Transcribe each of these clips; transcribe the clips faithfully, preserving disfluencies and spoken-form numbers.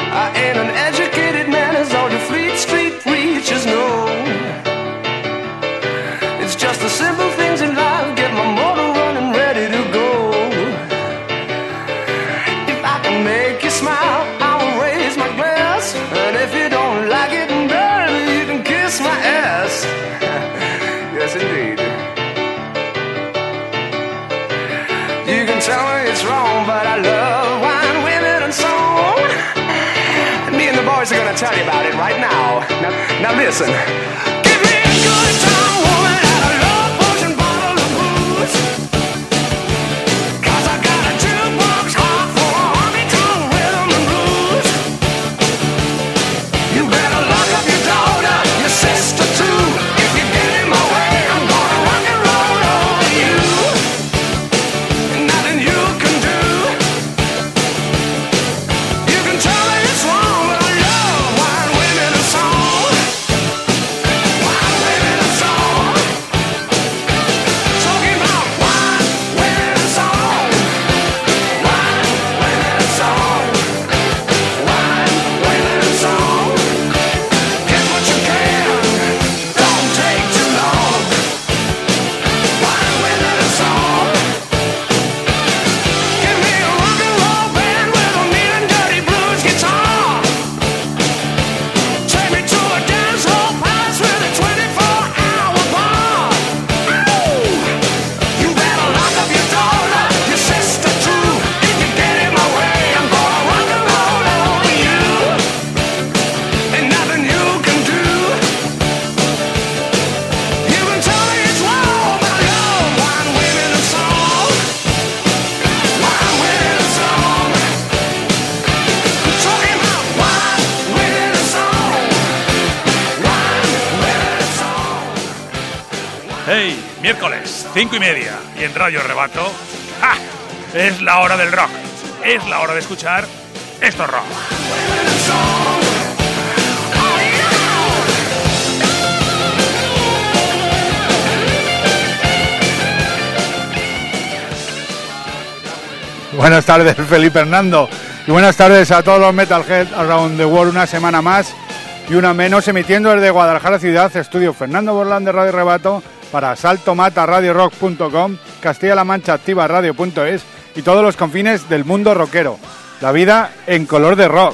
I ain't an educated man as all the Fleet Street preachers know. It's just the simple things in life get my motor running ready to go. If I can make you smile, I will raise my glass. And if you don't like it, baby, you can kiss my ass. Yes, indeed. You can tell me it's wrong, but I love wine, women, and song. And me and the boys are gonna tell you about it right now. Now, now listen. Give me a good time, woman, and a love potion bottle of booze. Cause I got a jukebox heart for a honky-tonk rhythm and blues. You better lock up your daughter, your sister too. If you get in my way, I'm gonna rock and roll over you. Nothing you can do. You can tell me it's wrong, but I love wine, women, and song. Wine, women, and song. Talking about wine, women, and song. Wine, women, and song. Wine, women, and song. Get what you can, don't take too long. Wine, women, and song. Give me a rock and roll band with a mean and dirty blues guitar. Take me to a dance hall palace with a twenty-four hour bar. Ooh. You better lock up your daughter, your sister too. If you get in my way, I'm gonna rock and roll over you. And nothing you can do. You can tell me it's wrong, but I love wine, women, and song. Wine, women, and song. Talking about wine, women, and song. Wine, women, and song. Hey, miércoles, cinco y media, y en Radio Rebato, ¡ja! Es la hora del rock. Es la hora de escuchar esto es rock. Women, and song. Oh, yeah. Buenas tardes, Felipe Hernando. Y buenas tardes a todos los Metalhead around the world. Una semana más y una menos, emitiendo desde Guadalajara Ciudad, estudio Fernando Borlán de Radio Rebato para Salto Mata Radio Rock punto com, Castilla-La Mancha Activa Radio punto es y todos los confines del mundo rockero. La vida en color de rock.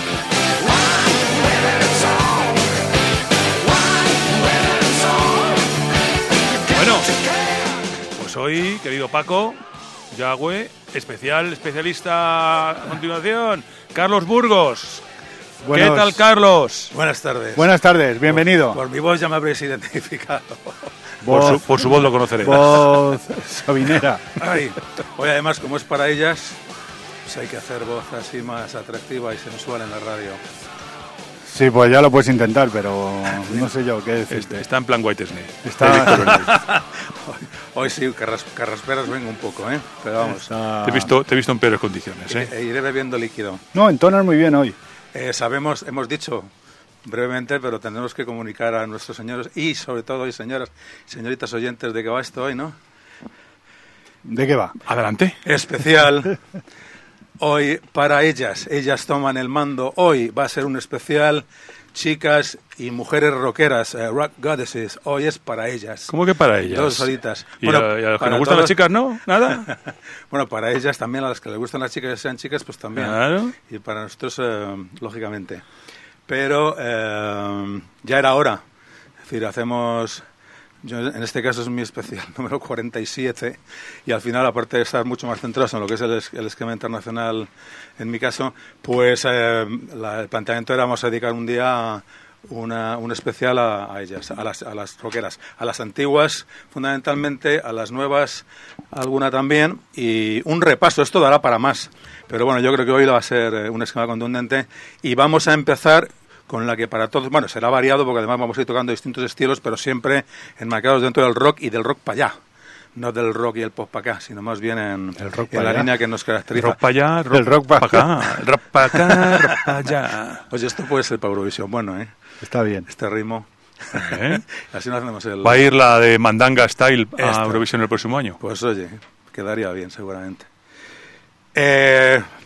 Bueno, pues hoy, querido Paco, Yagüe, especial, especialista a continuación, Carlos Burgos. Buenos- ¿Qué tal, Carlos? Buenas tardes. Buenas tardes, bienvenido. Por, por mi voz ya me habréis identificado. Por Voz- su, por su voz lo conoceré. Voz sabinera. Ay, hoy además, como es para ellas, pues hay que hacer voz así más atractiva y sensual en la radio. Sí, pues ya lo puedes intentar, pero no sé yo qué decirte. Este, está en plan White Snake. Está- Hoy, hoy sí, carras, carrasperas vengo un poco, ¿eh? Pero vamos, está- Te he visto, te he visto en peores condiciones, ¿eh? e- iré bebiendo líquido. No, entonas muy bien hoy. Eh, sabemos, hemos dicho brevemente, pero tendremos que comunicar a nuestros señores y sobre todo, y señoras, señoritas oyentes, de qué va esto hoy, ¿no? ¿De qué va? Adelante. Especial hoy para ellas. Ellas toman el mando. Hoy va a ser un especial chicas y mujeres rockeras, eh, rock goddesses. Hoy es para ellas. ¿Cómo que para ellas? Dos horitas. ¿Y, a, y a los que para nos gustan todos- las chicas, no? ¿Nada? Bueno, para ellas también, a las que les gustan las chicas y sean chicas, pues también. Claro. Y para nosotros, eh, lógicamente. Pero eh, ya era hora. Es decir, hacemos... Yo, en este caso es mi especial número cuarenta y siete y al final, aparte de estar mucho más centrados en lo que es el, es- el esquema internacional, en mi caso, pues eh, la- el planteamiento era vamos a dedicar un día una, un especial a, a ellas, a las, a las rockeras, a las antiguas fundamentalmente, a las nuevas alguna también y un repaso, esto dará para más, pero bueno, yo creo que hoy va a ser eh, un esquema contundente y vamos a empezar con la que para todos, bueno, será variado porque además vamos a ir tocando distintos estilos, pero siempre enmarcados dentro del rock y del rock para allá. No del rock y el pop para acá, sino más bien en, El rock en pa' la allá. línea que nos caracteriza. Rock para allá, rock, El rock pa' pa' acá. Rock para acá, rock para allá. Oye, esto puede ser para Eurovisión, bueno, ¿eh? Está bien. Este ritmo. ¿Eh? Así no hacemos el... Va a ir la de Mandanga Style a Esta. Eurovisión el próximo año. Pues oye, quedaría bien seguramente. Eh,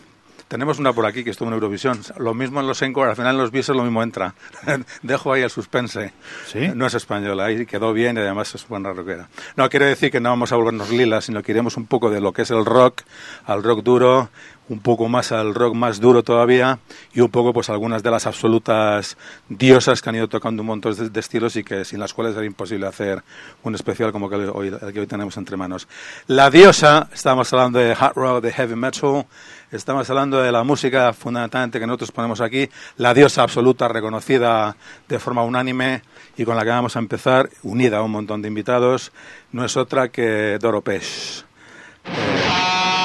Tenemos una por aquí que estuvo en Eurovisión. Lo mismo en los Encore, al final en los Beatles lo mismo entra. Dejo ahí el suspense. ¿Sí? No es española, ahí quedó bien y además es buena rockera. No, quiere decir que no vamos a volvernos lilas, sino que iremos un poco de lo que es el rock, al rock duro, un poco más al rock más duro todavía y un poco pues algunas de las absolutas diosas que han ido tocando un montón de, de estilos y que sin las cuales era imposible hacer un especial como que hoy, el que hoy tenemos entre manos. La diosa, estamos hablando de hard rock, de heavy metal, estamos hablando de la música fundamentalmente que nosotros ponemos aquí, la diosa absoluta reconocida de forma unánime y con la que vamos a empezar, unida a un montón de invitados, no es otra que Doro Pesch. Eh,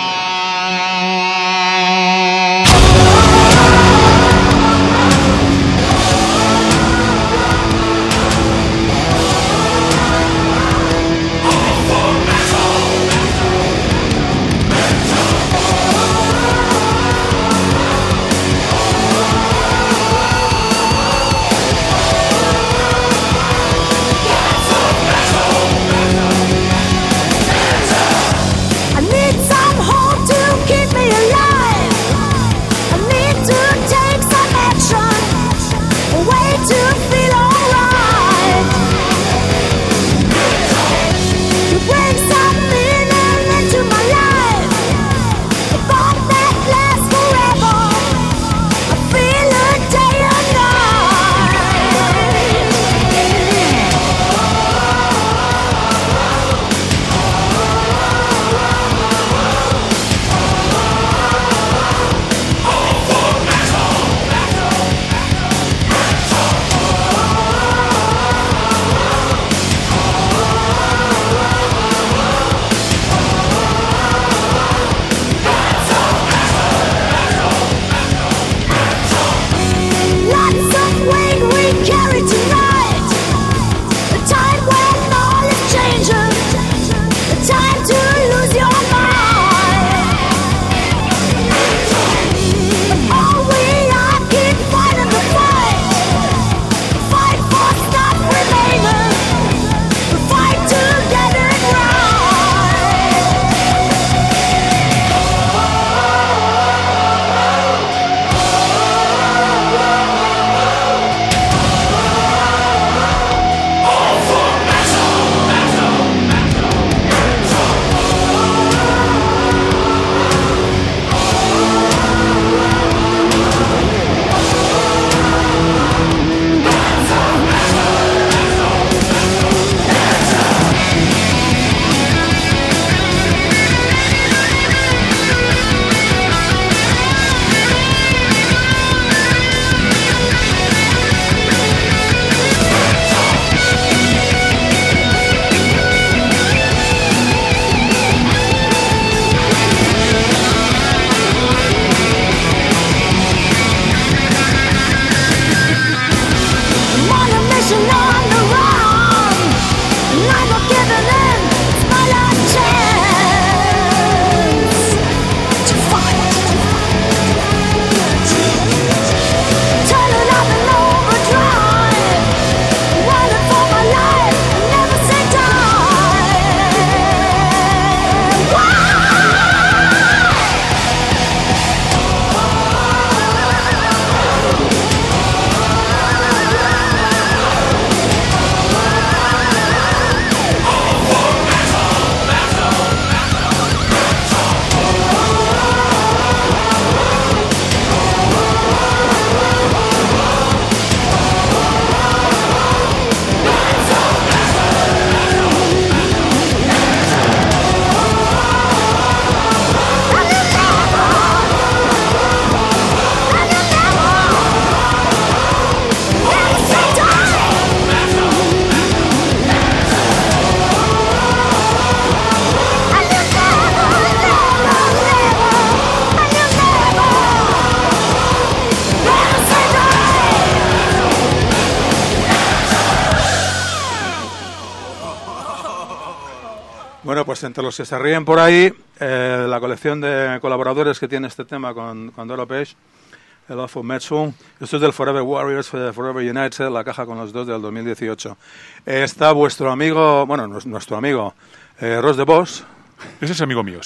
Bueno, pues entre los que se ríen por ahí, eh, la colección de colaboradores que tiene este tema con, con Doro Pesch, el Awful Metal. Esto es del Forever Warriors, Forever United, la caja con los dos del dos mil dieciocho. Eh, está vuestro amigo, bueno, nuestro amigo, eh, Ross de Vos. Ese es amigo mío, sí.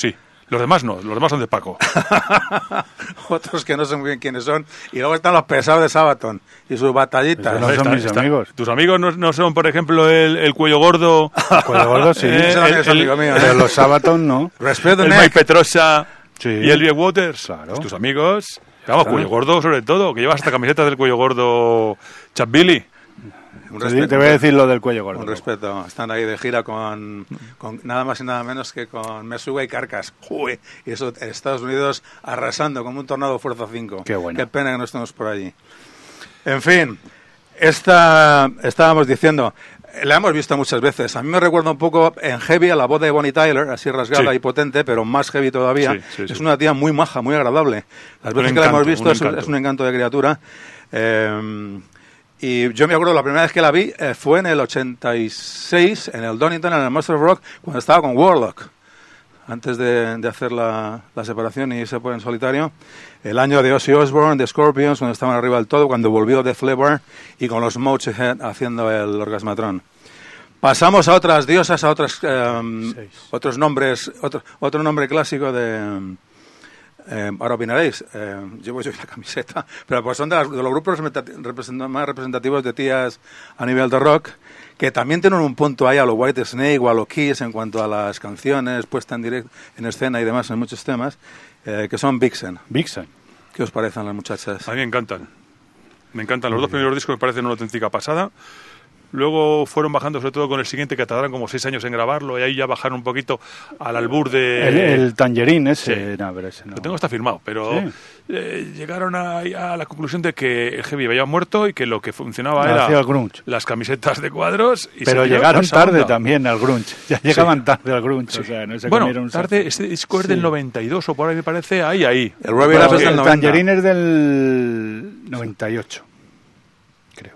Los demás no, los demás son de Paco. Otros que no sé muy bien quiénes son. Y luego están los pesados de Sabaton y sus batallitas. Esos no son mis amigos. ¿Tus amigos no, no son, por ejemplo, el, el cuello gordo? El cuello gordo sí. Eh, Ese también el- es amigo el- mío, ¿eh? Pero los Sabaton no. Respeto, el Nick. Mike Petrosa Sí. y el Bill Waters. Claro. Pues tus amigos. Vamos, Claro. cuello gordo sobre todo, que llevas hasta camisetas del cuello gordo Chuck Billy. Un Te, respeto, te voy a decir lo del cuello gordo. Un respeto. Están ahí de gira con, con nada más y nada menos que con Meshuggah y Carcass. Jue. Y eso, Estados Unidos arrasando como un tornado Fuerza cinco. Qué bueno. Qué pena que no estemos por allí. En fin, esta, estábamos diciendo, la hemos visto muchas veces. A mí me recuerda un poco en heavy a la voz de Bonnie Tyler, así rasgada Sí. y potente, pero más heavy todavía. Sí, sí, sí. Es una tía muy maja, muy agradable. Las Un veces que la hemos encanto, visto un es, encanto. es un encanto de criatura. Eh, y yo me acuerdo, la primera vez que la vi eh, fue en el ochenta y seis, en el Donington, en el Master of Rock, cuando estaba con Warlock. Antes de, de hacer la, la separación y irse por en solitario. El año de Ozzy Osbourne, de Scorpions, cuando estaban arriba del todo, cuando volvió Def Leppard y con los Motorhead haciendo el Orgasmatron. Pasamos a otras diosas, a otras, eh, Seis. otros nombres, otro, otro nombre clásico de... Eh, ahora opinaréis, eh, llevo yo la camiseta, pero pues son de, las- de los grupos representati- represent- más representativos de tías a nivel de rock, que también tienen un punto ahí a lo White Snake o a lo Kiss en cuanto a las canciones, puesta en directo, en escena y demás en muchos temas, eh, que son Vixen. Vixen. ¿Qué os parecen las muchachas? A mí me encantan. Me encantan. Los dos primeros discos me parecen una auténtica pasada. Luego fueron bajando, sobre todo con el siguiente, que tardaron como seis años en grabarlo, y ahí ya bajaron un poquito al albur de... El, el Tangerine ese. Sí. No, pero ese no. Lo tengo hasta firmado, pero Sí. eh, llegaron a, a la conclusión de que el heavy había muerto y que lo que funcionaba Hacía era el grunge. las camisetas de cuadros. Y Pero se quedó llegaron esa tarde onda. también al grunge. Ya llegaban tarde al grunge. O sea, no se Bueno, comieron un tarde, saco. este disco es Sí. del noventa y dos o por ahí me parece, ahí, ahí. El Rub It Pero Up es del el noventa. Tangerine es del noventa y ocho, creo.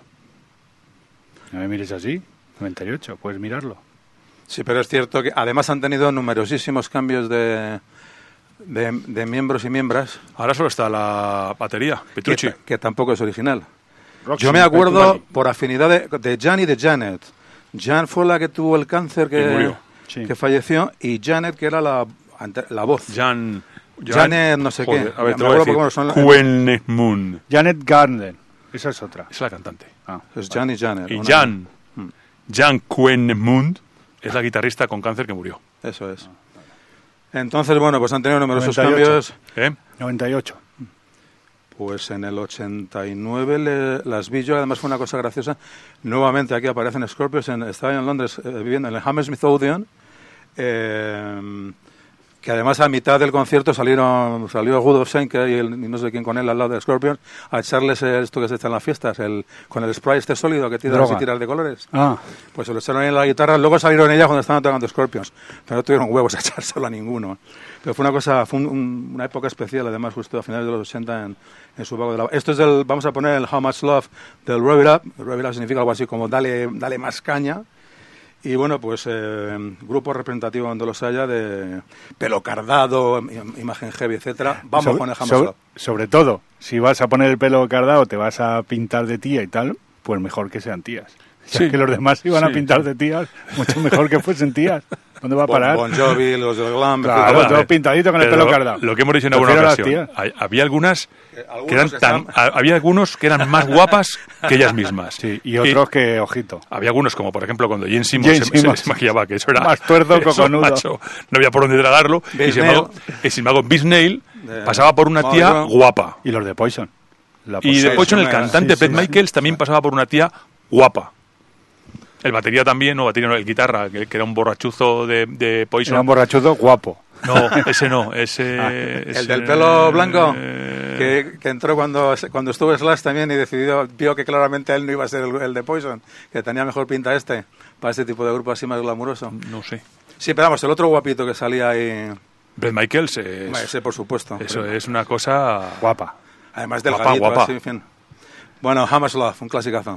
No me mires así. noventa y ocho, puedes mirarlo. Sí, pero es cierto que además han tenido numerosísimos cambios de, de, de miembros y miembros, Ahora solo está la batería, que, Petrucci. ta- que tampoco es original. Roxy, Yo me acuerdo Petrucci. por afinidad de, de Jan y de Janet. Jan fue la que tuvo el cáncer Que que, murió. Sí. que falleció, y Janet que era la, ante- la voz. Jan... Janet no sé Joder, qué. A ver, Me te voy a acuerdo decir. cómo son- Quennet Moon. Janet Garden. Esa es otra. Es la cantante. Ah, Es Jan y Janet. Y una- Jan, Jan Quennemund es la guitarrista con cáncer que murió. Eso es. Entonces, bueno, pues han tenido numerosos noventa y ocho. cambios. ¿Eh? noventa y ocho. Pues en el ochenta y nueve le- las vi yo, además fue una cosa graciosa. Nuevamente aquí aparecen Scorpions, en, estaba yo en Londres eh, viviendo en el Hammersmith Odeon, eh, que además a mitad del concierto salieron salió Rudolf Schenker y, el- y no sé quién con él al lado de Scorpions a echarles esto que se echa en las fiestas, el, con el spray este sólido que tiras Droga. y tiras de colores. Ah, Pues se lo echaron en la guitarra, luego salieron ellas cuando estaban tocando Scorpions, pero no tuvieron huevos a echárselo a ninguno. Pero fue una cosa, fue un- un- una época especial, además, justo a finales de los ochenta en, en su vago de la... Esto es del, vamos a poner el How Much Love del Rub It Up. Rub It Up significa algo así como dale, dale más caña. Y bueno, pues eh, grupo representativo donde los haya, de pelo cardado, im- imagen heavy, etcétera. Vamos sobre, con el How Much sobre- Love. sobre todo, si vas a poner el pelo cardado, te vas a pintar de tía y tal, pues mejor que sean tías. Ya Sí. que los demás iban a Sí, pintar sí. de tías, mucho mejor que fuesen tías. ¿Dónde va a Bon, parar? Bon Jovi, los del Glam... Claro, etcétera. Vamos a todo ver, pintadito con el pero pelo cardado. Lo que hemos dicho en alguna Prefiero a las ocasión. tías. hay- había algunas algunos que eran que tan, están- a- había algunos que eran más guapas que ellas mismas. Sí, y otros que, ojito. Había algunos, como por ejemplo cuando Jane Simmons Jane se, se- Simmons. se maquillaba, que eso era... Más tuerzo, eso, cojonudo. macho, no había por dónde tragarlo. Y Vince sin embargo, y sin embargo Vince Neil De- pasaba por una Molly tía Brown. guapa. Y los de Poison. La Y Poison. después en el sí, cantante sí, Pet sí, Michaels también pasaba por una tía guapa. El batería también, no, batería no, el guitarra, que, que era un borrachuzo de, de Poison. Era un borrachudo guapo. No, ese no, ese... Ah, ese- El del pelo blanco, eh, que, que entró cuando, cuando estuvo Slash también y decidió, vio que claramente él no iba a ser el, el de Poison, que tenía mejor pinta este, para este tipo de grupo así más glamuroso. No sé. Sí, pero vamos, el otro guapito que salía ahí, Bret Michaels es... ese por supuesto. Eso es una cosa... Guapa. Además del guapa, gallito, guapa. así, en fin. Bueno, How Much Love, un clasicazo.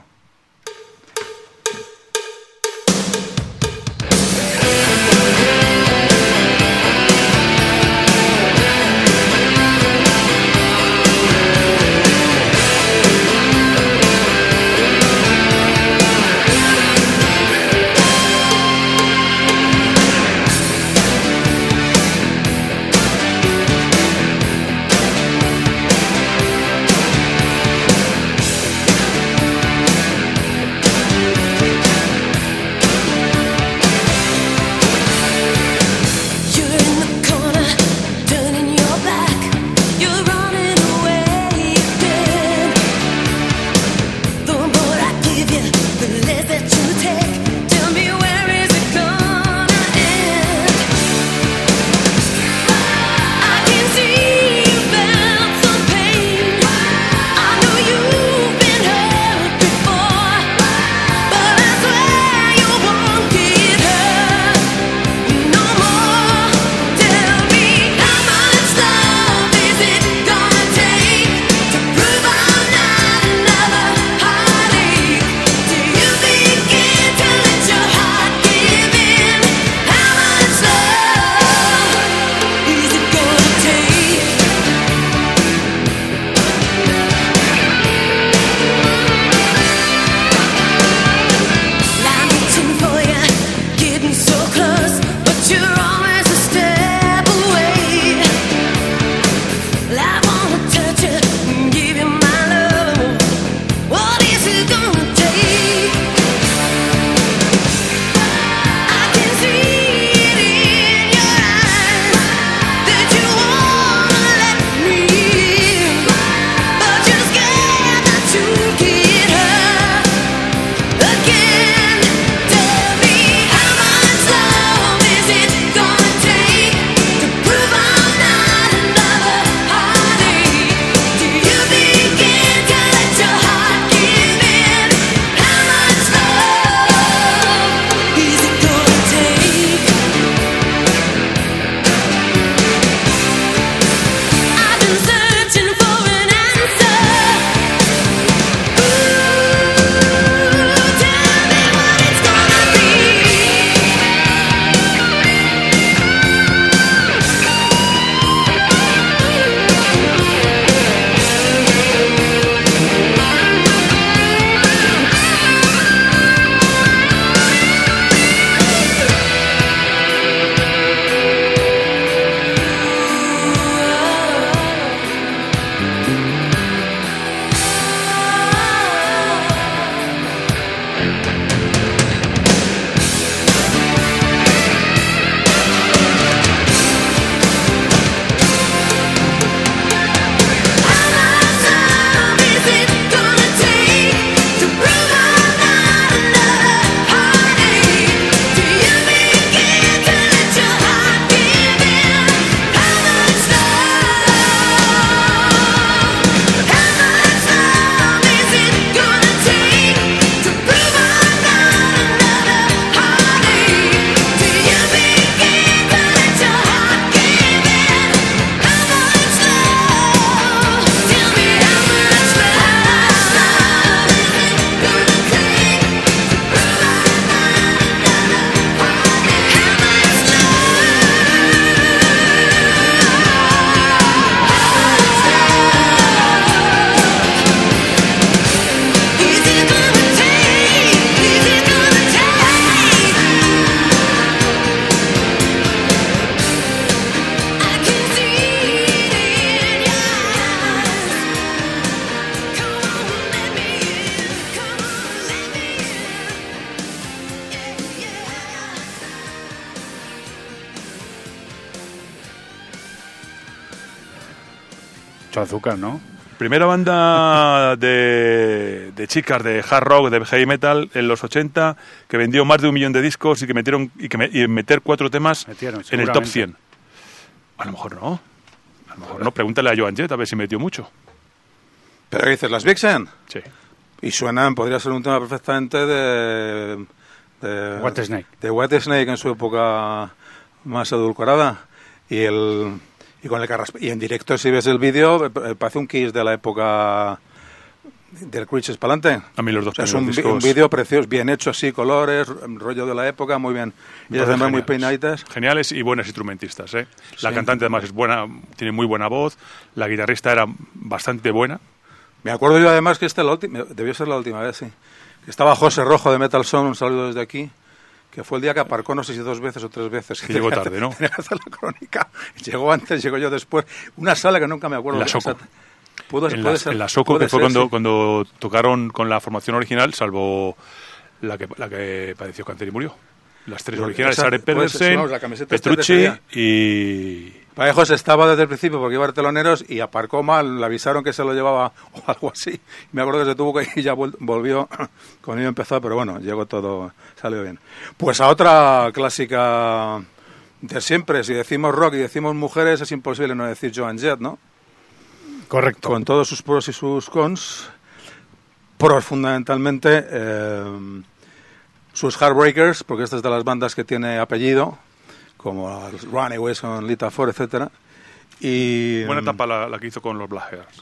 mucho azúcar, ¿no? Primera banda de, de chicas de hard rock, de heavy metal en los ochenta, que vendió más de un millón de discos y que metieron y que me, y meter cuatro temas Metieron, en el top seguramente. cien. A lo mejor no. A lo mejor no. Pregúntale a Joan Jett a ver si metió mucho. ¿Pero qué dices? ¿Las Vixen? Sí. Y suenan, podría ser un tema perfectamente de... de White Snake. De White Snake en su época más edulcorada. Y el... Y, con el carraspe- y en directo, si ves el vídeo, eh, parece un Kiss de la época del Creatures para adelante. A mí los dos O sea, es un, primeros vi- un discos- vídeo precioso, bien hecho así, colores, rollo de la época, muy bien. Y Me las parecen demás muy geniales. peinaditas. Geniales y buenas instrumentistas, ¿eh? La Sí. cantante además es buena, tiene muy buena voz. La guitarrista era bastante buena. Me acuerdo yo además que esta la última, debió ser la última vez, sí. Que estaba José Rojo de Metal Sound, un saludo desde aquí, que fue el día que aparcó, no sé si dos veces o tres veces. Que llegó tenía tarde, hacer- ¿no? tenía que hacer la crónica. Llegó antes, llegó yo después. Una sala que nunca me acuerdo. En la de- Soco. o sea, pudo- En puede la, ser- en la Soco, puede que fue ser, cuando, sí. cuando tocaron con la formación original, salvo la que, la que padeció cáncer y murió. Las tres Bueno, originales, esa- Sare puede ser, Pedersen, vamos, la camiseta esta de Petrucci ese y... Vallejo se estaba desde el principio porque iba a teloneros y aparcó mal, le avisaron que se lo llevaba o algo así. Me acuerdo que se tuvo que ir y ya vol- volvió, con ello empezó, pero bueno, llegó todo, salió bien. Pues a otra clásica de siempre, si decimos rock y decimos mujeres, es imposible no decir Joan Jett, ¿no? Correcto. Con todos sus pros y sus cons. Pros fundamentalmente, eh, sus Heartbreakers, porque esta es de las bandas que tiene apellido, como los Runaways con Lita Ford, etcétera. Y Buena etapa la, la que hizo con los Blackhearts.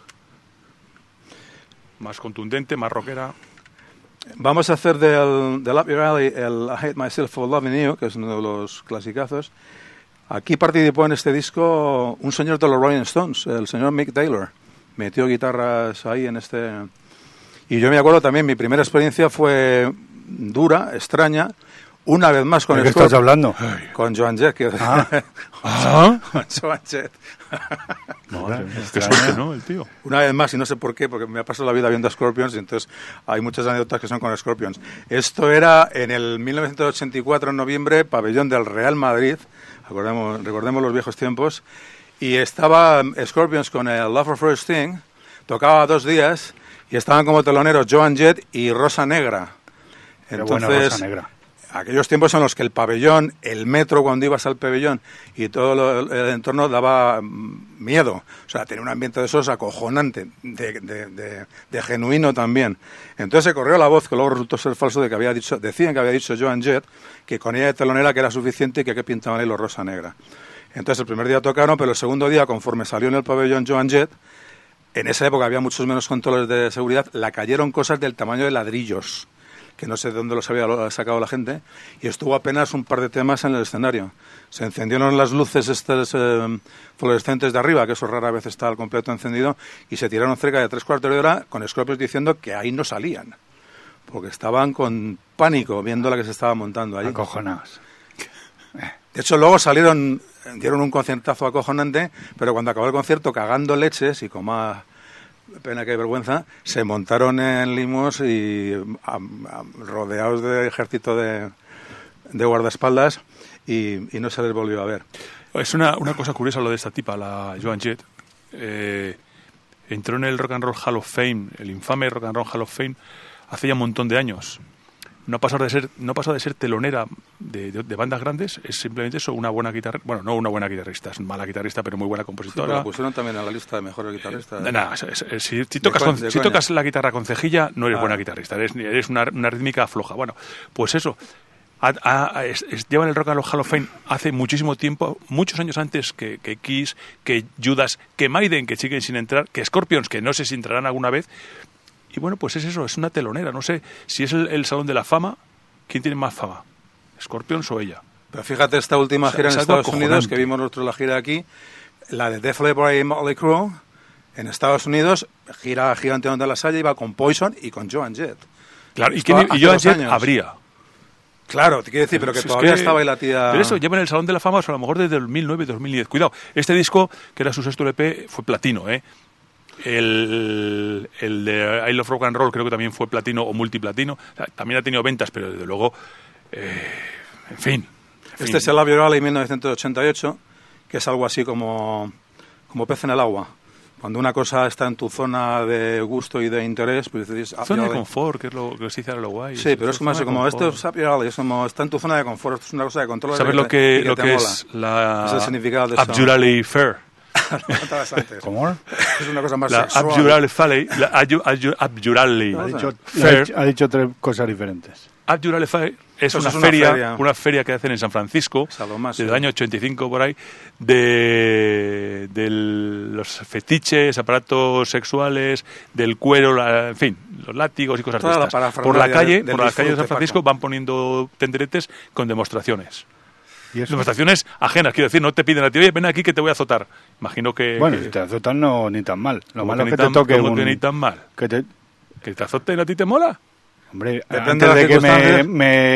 Más contundente, más rockera. vamos a hacer del, del Up Your Alley el I Hate Myself for Loving You, que es uno de los clasicazos. Aquí participó en este disco un señor de los Rolling Stones, el señor Mick Taylor. Metió guitarras ahí en este... Y yo me acuerdo también, mi primera experiencia fue dura, extraña, una vez más con ¿De qué Scorp- estás hablando? Con Joan Jett. Que... ¿Ah? con Joan Jett. Madre mía, qué suerte, ¿no? El tío. Una vez más, y no sé por qué, porque me ha pasado la vida viendo a Scorpions, y entonces hay muchas anécdotas que son con Scorpions. Esto era en el mil novecientos ochenta y cuatro, en noviembre, pabellón del Real Madrid, recordemos, recordemos los viejos tiempos, y estaba Scorpions con el Love for First Thing, tocaba dos días, y estaban como teloneros Joan Jett y Rosa Negra. Pero buena Rosa Negra. Aquellos tiempos en los que el pabellón, el metro cuando ibas al pabellón y todo lo, el entorno daba mm, miedo. O sea, tenía un ambiente de esos acojonante, de, de, de, de genuino también. Entonces se corrió la voz, que luego resultó ser falso, de que había dicho, decían que había dicho Joan Jett, que con ella de telonera que era suficiente y que qué pintaban ahí los Rosa Negra. Entonces el primer día tocaron, pero el segundo día, conforme salió en el pabellón Joan Jett, en esa época había muchos menos controles de seguridad, la cayeron cosas del tamaño de ladrillos, que no sé de dónde los había sacado la gente, y estuvo apenas un par de temas en el escenario. Se encendieron las luces estas eh, fluorescentes de arriba, que eso rara vez está al completo encendido, y se tiraron cerca de tres cuartos de hora con Scorpions diciendo que ahí no salían, porque estaban con pánico viendo la que se estaba montando allí. Acojonados. De hecho, luego salieron, dieron un conciertazo acojonante, pero cuando acabó el concierto, cagando leches y con más pena que vergüenza, se montaron en limos y a, a, rodeados de ejército de, de guardaespaldas y, y no se les volvió a ver. Es una, una cosa curiosa lo de esta tipa, la Joan Jett. Eh, entró en el Rock and Roll Hall of Fame, el infame Rock and Roll Hall of Fame, hace ya un montón de años. No pasó de ser, no pasó de ser telonera de, de, de bandas grandes, es simplemente eso, una buena guitarrista, bueno, no una buena guitarrista, es mala guitarrista, pero muy buena Sí, compositora. pero la pusieron también en la lista de mejores guitarristas. Eh, nada, es- es- es- si, si tocas, co- con- de si coña. tocas la guitarra con cejilla, no eres Ah. buena guitarrista, eres, eres una, una rítmica floja. Bueno, pues eso, ha- ha- es- es- llevan el Rock and Roll Hall of Fame hace muchísimo tiempo, muchos años antes que, que Kiss, que Judas, que Maiden, que siguen sin entrar, que Scorpions, que no sé si entrarán alguna vez. Y bueno, pues es eso, es una telonera, no sé si es el, el Salón de la Fama. ¿Quién tiene más fama? ¿Scorpions o ella? Pero fíjate esta última O sea, gira es en algo Estados Unidos, acojonante. que vimos nosotros la gira aquí, la de Def Leppard y Motley Crue, en Estados Unidos, gira gigante donde la Salle, iba con Poison y con Joan Jett. Claro, y, Esto quién- hace y Joan dos Jett años. habría. Claro, te quiero decir, pero que Es todavía que- estaba ahí la tía... Pero eso, lleva en el Salón de la Fama, o sea, a lo mejor desde el dos mil nueve, dos mil diez. Cuidado, este disco, que era su sexto L P, fue platino, ¿eh? El, el de I Love Rock and Roll creo que también fue platino o multiplatino. O sea, también ha tenido ventas, pero desde luego, eh, en fin. en Este fin. es el Love Your Alley mil novecientos ochenta y ocho, que es algo así como, como pez en el agua. Cuando una cosa está en tu zona de gusto y de interés, pues dices... Zona de confort, que es lo que se dice ahora lo guay. Sí, pero es como, eso, como esto es happy valley, es como está en tu zona de confort, esto es una cosa de control. ¿Sabes lo que, lo que es la es el significado de Abjurali Fair? ¿Cómo? Es una cosa más La sexual. Abjurali Fair, la Abju- Abju- Abjurali Ha dicho, Fair. ha dicho tres cosas diferentes. Abjurali Fair es Pues una, es una feria, feria. una feria que hacen en San Francisco Es algo más, desde sí. el año ochenta y cinco por ahí de, de los fetiches, aparatos sexuales, del cuero, la- en fin, los látigos y cosas Toda de la estas. parafernalia Por la calle, del- del por las calles de San disfrute, Francisco Paco. van poniendo tenderetes con demostraciones. ¿Y eso? Demostraciones ajenas, quiero decir, no te piden a ti, oye, ven aquí que te voy a azotar. Imagino que... Bueno, que- si te azotan no ni tan mal. Lo como malo que es ni que tan- te toque como un... que ni tan mal. que te- ¿Que te azoten a ti te mola? Hombre, Depende antes de de que las me... circunstancias.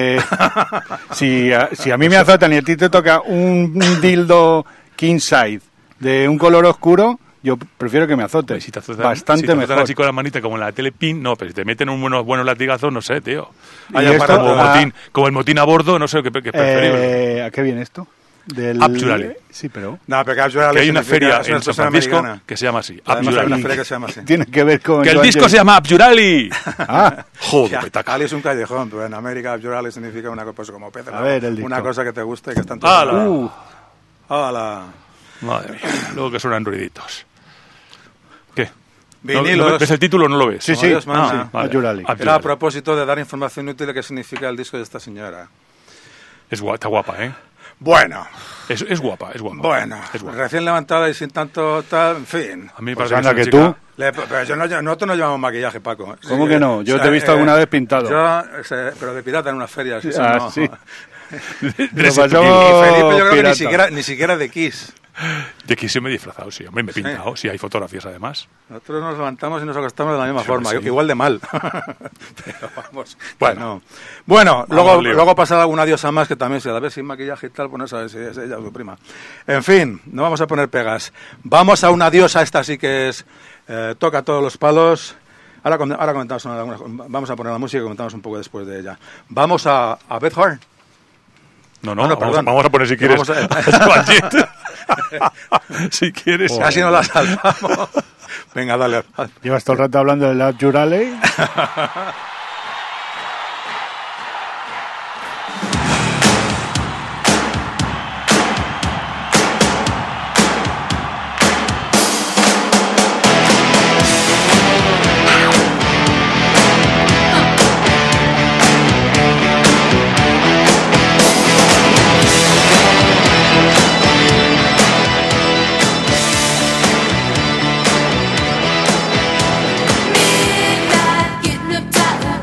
me- si, a, si a mí me azotan y a ti te toca un dildo king size de un color oscuro, yo prefiero que me azote. Pues si te azotan, Bastante si te azotan mejor. así con la manita como en la telepin, no, pero si te meten un buenos, buenos latigazos, no sé, tío. Y Oye, esto, para- Como, ah, motín, como el motín a bordo, no sé qué, qué es preferible. eh, ¿A qué viene esto? Del... Abjurali. Sí, pero... No, pero que Abjurali Que hay una significa- feria es una en San expresión Francisco americana. que se llama así, Además, hay Abjurali. una feria que se llama así. Tiene que ver con... Que el Joan disco Jett. se llama Abjurali. Ah, Joder, Ya, petaca. Ali es un callejón, pero en América Abjurali significa una cosa pues, como pez. A ver, el disco. Una cosa que te guste y que está en tu ¡Hala! zona. uh, ¡Hala! Madre mía, luego que suenan ruiditos. ¿Qué? ¿No- Vinilos. no- ¿Ves el título o no lo ves? sí, Como sí, Dios manda. sí, Vale. Abjurali. Abjurali. Era a propósito de dar información útil de qué significa el disco de esta señora. Es gua- está guapa, ¿eh? Bueno, Es, es guapa, es guapa. bueno, Es guapa. recién levantada y sin tanto tal, en fin. A mí me Pues parece anda, que, es que una tú... chica- Le- pero yo no, yo- nosotros no llevamos maquillaje, Paco. ¿Cómo Sí, que no? Yo o sea, te he visto eh, alguna vez pintado. Yo, o sea, pero de pirata en unas ferias. Eso Ah, no. sí. Lo Y pasamos Felipe yo creo que pirata. ni siquiera, ni siquiera de Kiss. De que sí me he disfrazado, sí. Hombre, me he pintado. Sí, hay fotografías además. Nosotros nos levantamos y nos acostamos de la misma Sí, forma, sí. igual de mal. Pero vamos, Bueno. bueno, Vamos luego, al lío. luego pasará alguna diosa más que también se la ve sin maquillaje y tal, pues no sabes si es ella o su prima. En fin, no vamos a poner pegas. Vamos a una diosa, esta sí que es, eh, toca todos los palos. Ahora, com- ahora comentamos una- algunas- vamos a poner la música y comentamos un poco después de ella. Vamos a, a Beth Hart. No, no, Ah, no, vamos, perdón. vamos a poner si quieres. Vamos a- Joan Jett. Si quieres. Casi no la salvamos. Venga, dale. Llevas todo el rato hablando del Abjurali. Midnight, getting up tight.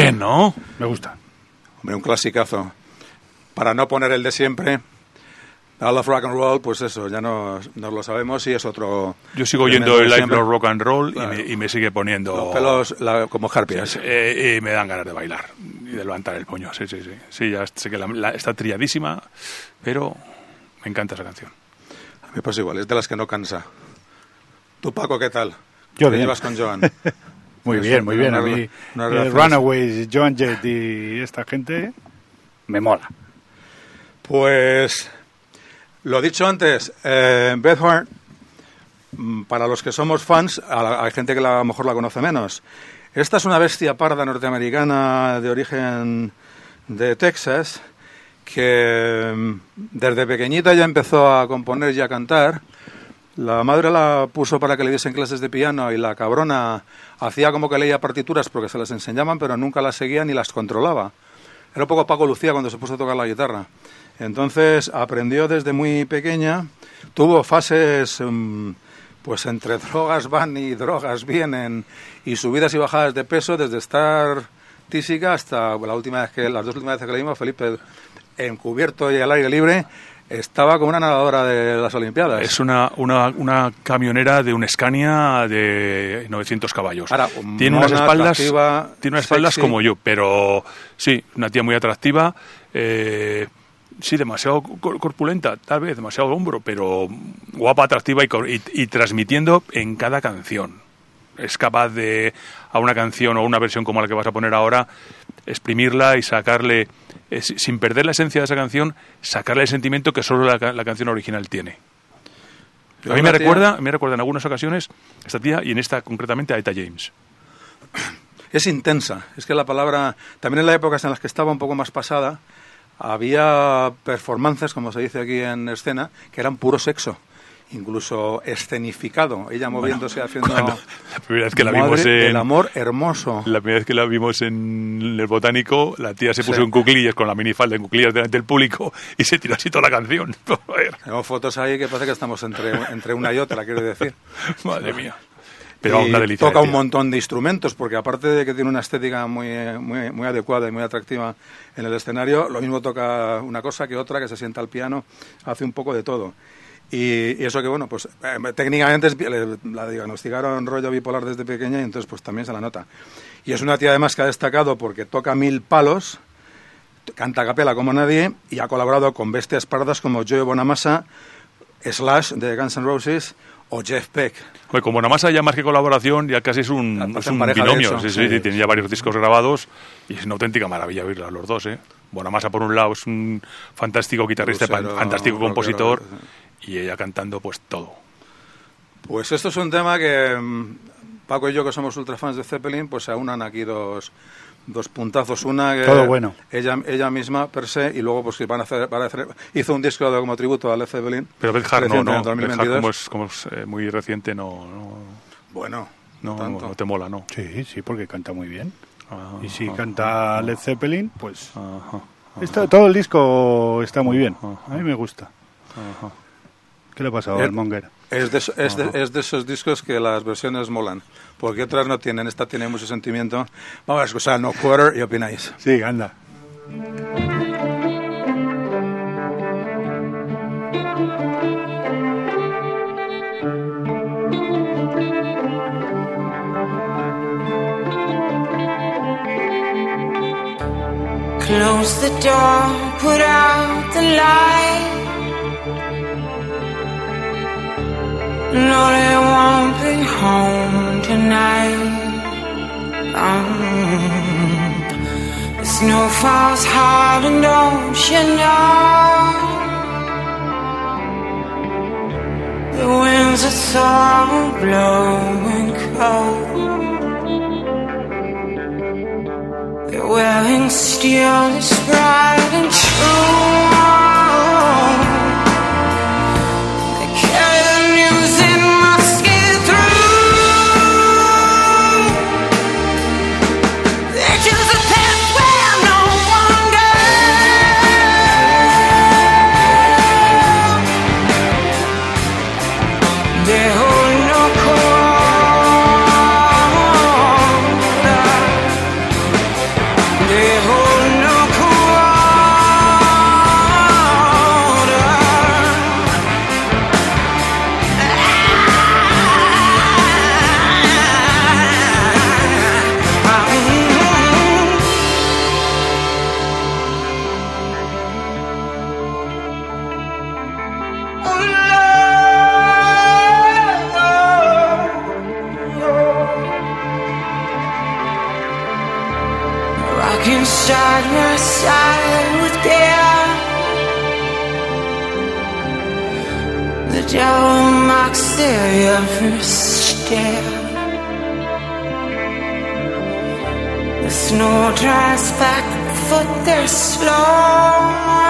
Bien, ¿no? Me gusta. Hombre, un clasicazo. Para no poner el de siempre, I Love Rock and Roll, pues eso, ya no nos lo sabemos y es otro... Yo sigo elemento oyendo el de Live siempre. Rock and Roll Claro. y, me, y me sigue poniendo... Los pelos la- como harpias. Eh, y me dan ganas de bailar y de levantar el puño. Sí, sí, sí. Sí, ya sé que la, la- está trilladísima, pero me encanta esa canción. A mí pues igual, es de las que no cansa. ¿Tú, Paco, qué tal? Yo ¿Te bien. llevas con Joan? Muy Eso, bien, muy bien. A una- mí, una eh, relación- Runaways, Joan Jett y esta gente me mola. Pues, lo dicho antes, eh, Beth Hart, mm, para los que somos fans, a la- hay gente que la- a lo mejor la conoce menos. Esta es una bestia parda norteamericana de origen de Texas, que mm, desde pequeñita ya empezó a componer y a cantar. La madre la puso para que le diesen clases de piano y la cabrona hacía como que leía partituras porque se las enseñaban, pero nunca las seguía ni las controlaba. Era un poco Paco Lucía cuando se puso a tocar la guitarra. Entonces aprendió desde muy pequeña, tuvo fases mm, pues entre drogas van y drogas vienen y subidas y bajadas de peso desde estar tísica hasta la última vez que las dos últimas veces que le vimos, Felipe encubierto y al aire libre, estaba como una nadadora de las Olimpiadas. Es una, una, una camionera de un Scania de novecientos caballos. Ahora, tiene unas mona, espaldas, atractiva, tiene unas espaldas sexy. como yo, pero sí, una tía muy atractiva. Eh, sí, demasiado cor- corpulenta, tal vez, demasiado hombro, pero guapa, atractiva y, cor- y, y transmitiendo en cada canción. Es capaz de, a una canción o una versión como la que vas a poner ahora, exprimirla y sacarle, eh, si- sin perder la esencia de esa canción, sacarle el sentimiento que solo la, ca- la canción original tiene. A mí me Una tía- recuerda, me recuerda en algunas ocasiones esta tía y en esta concretamente a Etta James. Es intensa. Es que la palabra, también en las épocas en las que estaba un poco más pasada, había performances, como se dice aquí en escena, que eran puro sexo. Incluso escenificado. Ella moviéndose, haciendo... Cuando- la primera vez que la Madre vimos del en amor hermoso. la primera vez que la vimos en el Botánico, la tía se puso Sí. en cuclillas con la minifalda en cuclillas delante del público y se tiró así toda la canción. Joder, Tenemos fotos ahí que parece que estamos entre, entre una y otra, quiero decir. madre mía. Pero Y una delicia. toca de un tía. montón de instrumentos, porque aparte de que tiene una estética muy, muy, muy adecuada y muy atractiva en el escenario, lo mismo toca una cosa que otra, que se sienta al piano, hace un poco de todo. Y, y eso que, bueno, pues eh, técnicamente es- le- la diagnosticaron rollo bipolar desde pequeña y entonces pues también se la nota. Y es una tía además que ha destacado porque toca mil palos, canta a capela como nadie y ha colaborado con bestias pardas como Joey Bonamassa, Slash de Guns N' Roses o Jeff Beck. Oye, como nada más ya más que colaboración, ya casi es un, Hacen es un pareja, de binomio. hecho. Sí, sí, Sí. sí, tiene ya varios discos grabados y es una auténtica maravilla oírlos los dos. ¿eh? Bonamassa, por un lado, es un fantástico guitarrista, Blusero, pan- fantástico rockero, compositor sí. y ella cantando pues todo. Pues esto es un tema que mm, Paco y yo, que somos ultra fans de Zeppelin, pues se aunan aquí dos, dos puntazos. Una que Todo bueno. ella, ella misma per se, y luego pues que van a hacer, van a hacer- hizo un disco de- como tributo a Led Zeppelin. Pero Beth Hart no, reciente, en no. el dos mil Beth Hart, veintidós. como es, como es eh, muy reciente, no, no, Bueno, no, tanto. no te mola, ¿no? Sí, sí, porque canta muy bien. Ajá, Y si ajá, canta Led Zeppelin, pues... ajá, Está, todo el disco está muy bien. Ajá. A mí me gusta. ajá. ¿Qué le ha pasado Eh, al Monger? Es de, eso- es, de, es de esos discos que las versiones molan, porque otras no tienen. Esta tiene mucho sentimiento. Vamos a escuchar No Quarter y opináis. Sí, anda. Close the door, put out the light. No, they won't be home tonight. Um, the snow falls hard and don't you know? The winds are so blowing cold. They're wearing steel is bright and true. They carry the news and must get through. They choose a path where no one goes. They hold no quarter. walking side by side with death. The devil mocks their every step. The snow dries back, foot they're slow.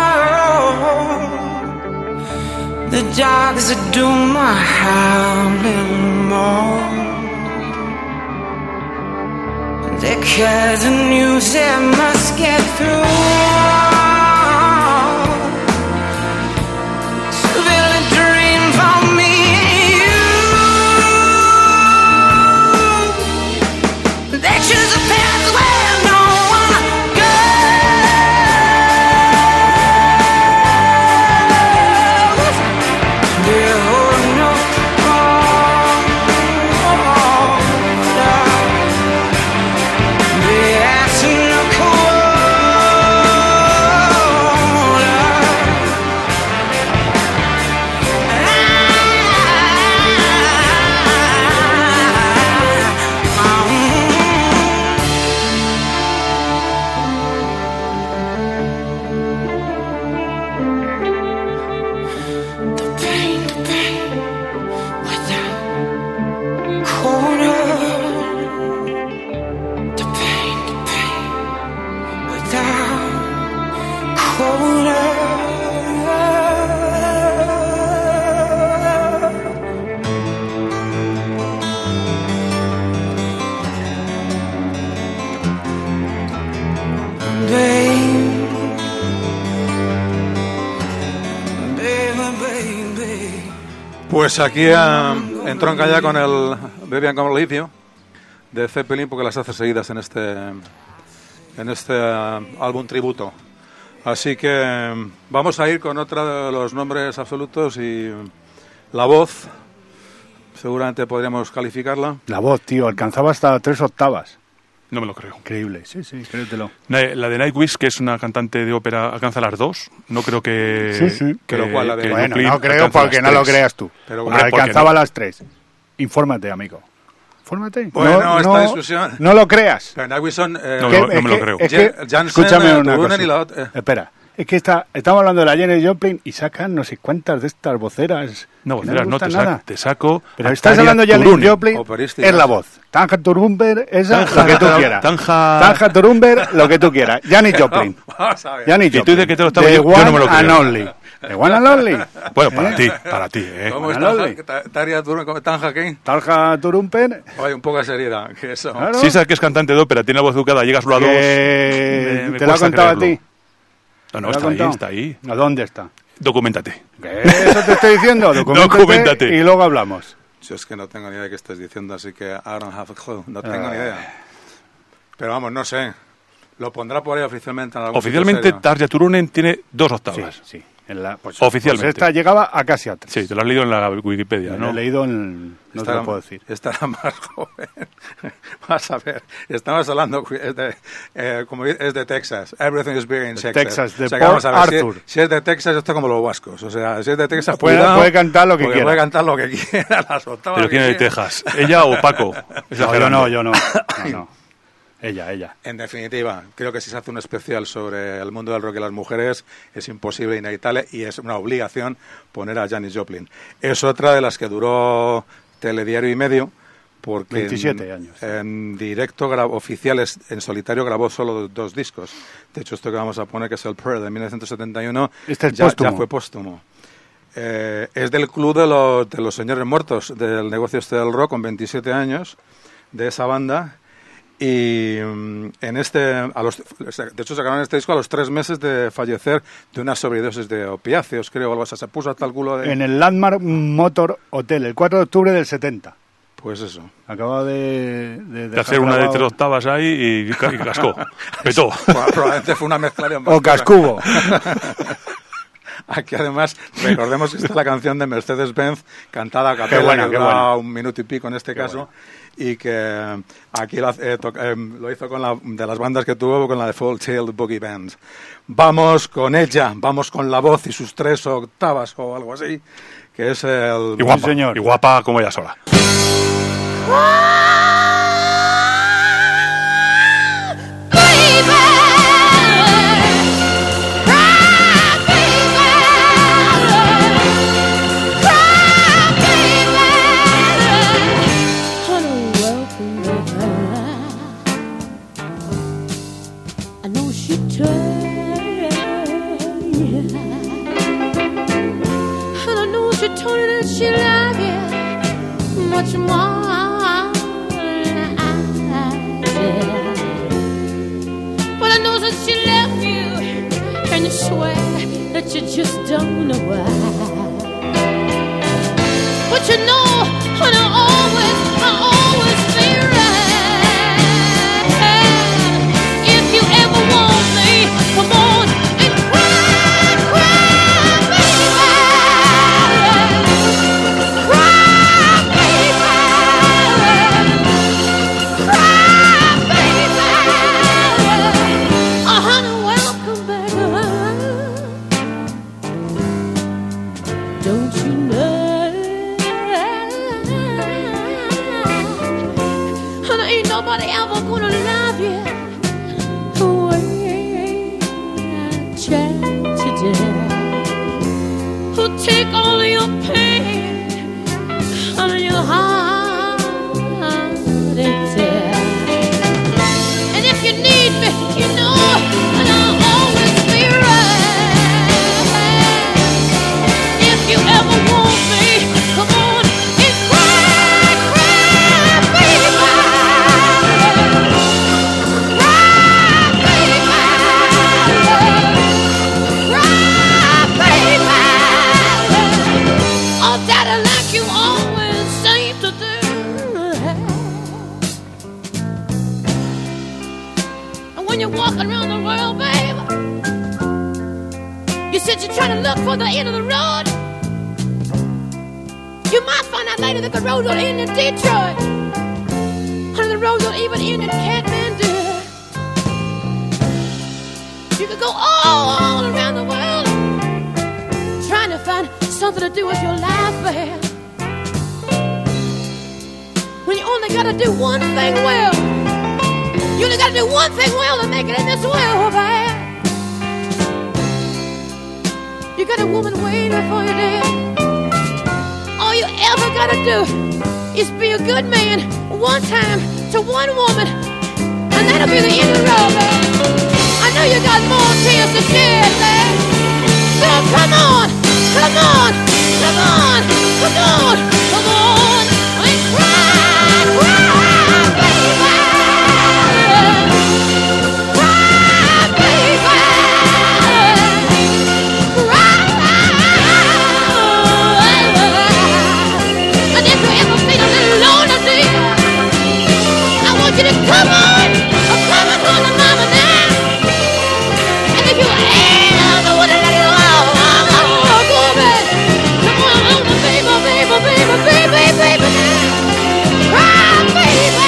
The dogs that do my howling more. They carry the news that must get through. Spill a dream for me and you. They choose a path where no one goes. They hold no Pues aquí uh, entronca ya con el Baby I'm Gonna Leave You de Zeppelin, porque las hace seguidas en este en este uh, álbum tributo. Así que um, vamos a ir con otro de los nombres absolutos y la voz, seguramente podríamos calificarla. La voz, tío, alcanzaba hasta tres octavas. No me lo creo. Increíble, sí, sí, créetelo. La de Nightwish, que es una cantante de ópera, alcanza las dos. No creo que... Sí, sí. Que, Pero ¿cuál? La de- que Bueno, Joplin no creo alcance porque las no lo tres. creas tú. Pero, Hombre, ¿por qué alcanzaba no? las tres. Infórmate, amigo. Infórmate. Bueno, no, esta no, discusión- no lo creas. Pero Nightwish son, eh, No, Que- no, no es me lo que- creo. es que- Jan- Jansen, escúchame eh, una Turunen cosa. y la otra- eh. Espera, es que está, estamos hablando de la Janis Joplin y sacan no sé cuántas de estas voceras. No, que voceras, me no, te, gustan saco, nada. te saco... Pero a estás Tarja hablando de Janis Turunen. Joplin, operística. es la voz. Tanja Turumber, esa, Tanja- lo que tú quieras. Tanja- Tanja Turumber, lo que tú quieras. Janis Joplin. Vamos a ver. Janis Y tú Joplin. dices que te lo estaba The yo- yo no me lo one and creo. only. The one and only. Bueno, para ¿Eh? ti, para ti, ¿eh? ¿Cómo Bueno, está Loli. Ta- Tarja Turunen? ¿Cómo está Jaquín? Tanja Turumber. Oye, un poco de seriedad, que eso. Claro. Si esa que es cantante de ópera, tiene la voz educada, llega solo a dos... Que me- me te lo ha cuesta contado a creerlo. ti. No, no, ¿Te lo ha está ahí, contado? está ahí. ¿A dónde está? Documentate. ¿Qué? Eso te estoy diciendo. Documentate, Documentate. y luego hablamos. Yo es que no tengo ni idea de qué estás diciendo, así que I don't have a clue. No tengo Ah. ni idea. Pero vamos, no sé. Lo pondrá por ahí oficialmente en algún sitio Oficialmente, serio. Tarja Turunen tiene dos Sí, octavas. sí. En la, pues, Oficialmente. pues esta llegaba a casi a tres. Sí, te lo has leído en la Wikipedia, Lo ¿no? he leído en... No te Estará- lo puedo decir. Estará más joven. Vas a ver. Estamos hablando, es de, eh, como dice, es de Texas. Everything is big in Texas. Texas, de O sea, que vamos a Port ver, si- Arthur. Si, es de Texas, esto es como los vascos. O sea, si es de Texas, Puede- cuidado, puede cantar lo que porque quiera. Puede cantar lo que quiera, las octavas Pero que ¿quién es de quiera. Texas? ¿Ella o Paco? No, yo Exagerando. no, yo no. No, no. Ella, ella. En definitiva, creo que si se hace un especial sobre el mundo del rock y las mujeres, es imposible, inevitable, y es una obligación poner a Janis Joplin. Es otra de las que duró telediario y medio, porque veintisiete en, años. en directo gra- oficiales, en solitario, grabó solo dos discos. De hecho, esto que vamos a poner, que es el Pearl de mil novecientos setenta y uno, Este es ya, póstumo. ya fue póstumo. Eh, es del club de los, de los señores muertos del negocio este del rock, con veintisiete años, de esa banda. Y mm, en este, a los, de hecho sacaron este disco a los tres meses de fallecer de una sobredosis de opiáceos, creo, o algo así. Se puso hasta el culo de... En el Landmark Motor Hotel, el cuatro de octubre del setenta. Pues eso. Acaba de... De, De dejar hacer una de grabado- tres octavas ahí y, ca- y cascó. Petó. Probablemente fue una mezcla de... O Cascubo. Aquí además, recordemos que esta es la canción de Mercedes-Benz, cantada a capella, Qué buena, que qué dura buena. un minuto y pico en este caso, y que aquí lo, hace- eh, toca- eh, lo hizo con la, de las bandas que tuvo, con la de Full Tail Boogie Band. Vamos con ella, vamos con la voz y sus tres octavas o algo así, que es el... Y guapa, señor. y guapa como ella sola. Baby, And I know she told her that she loved you much more than I did. But I know that she left you, and you swear that you just don't know why. But you know, and I always, I always be right. If you ever want me, come on and cry, cry, baby. Cry, baby. Cry, baby. Oh, honey, welcome back. Don't you know? Nobody ever gonna love you the way I tried today. Who'll take all of your pain out of your heart and tear. And if you need me, you know, and I'll always be right. If you ever want me, come on and cry, cry, baby. Walking around the world, baby, you said you're trying to look for the end of the road. You might find out later that the road don't end in Detroit, and the road don't even end in Kathmandu. You could go all, all around the world trying to find something to do with your life, baby, when you only gotta do one thing well. You only gotta do one thing well to make it in this world, babe. You got a woman waiting for you there. All you ever gotta do is be a good man one time to one woman, and that'll be the end of the road, babe. I know you got more tears to shed, babe. So come on, come on, come on, come on, come on, and cry, cry, baby. Come on, come on, come on, mama now. And if you ever want to let it all, go back. Come on, baby, baby, baby, baby, baby now. Cry, baby.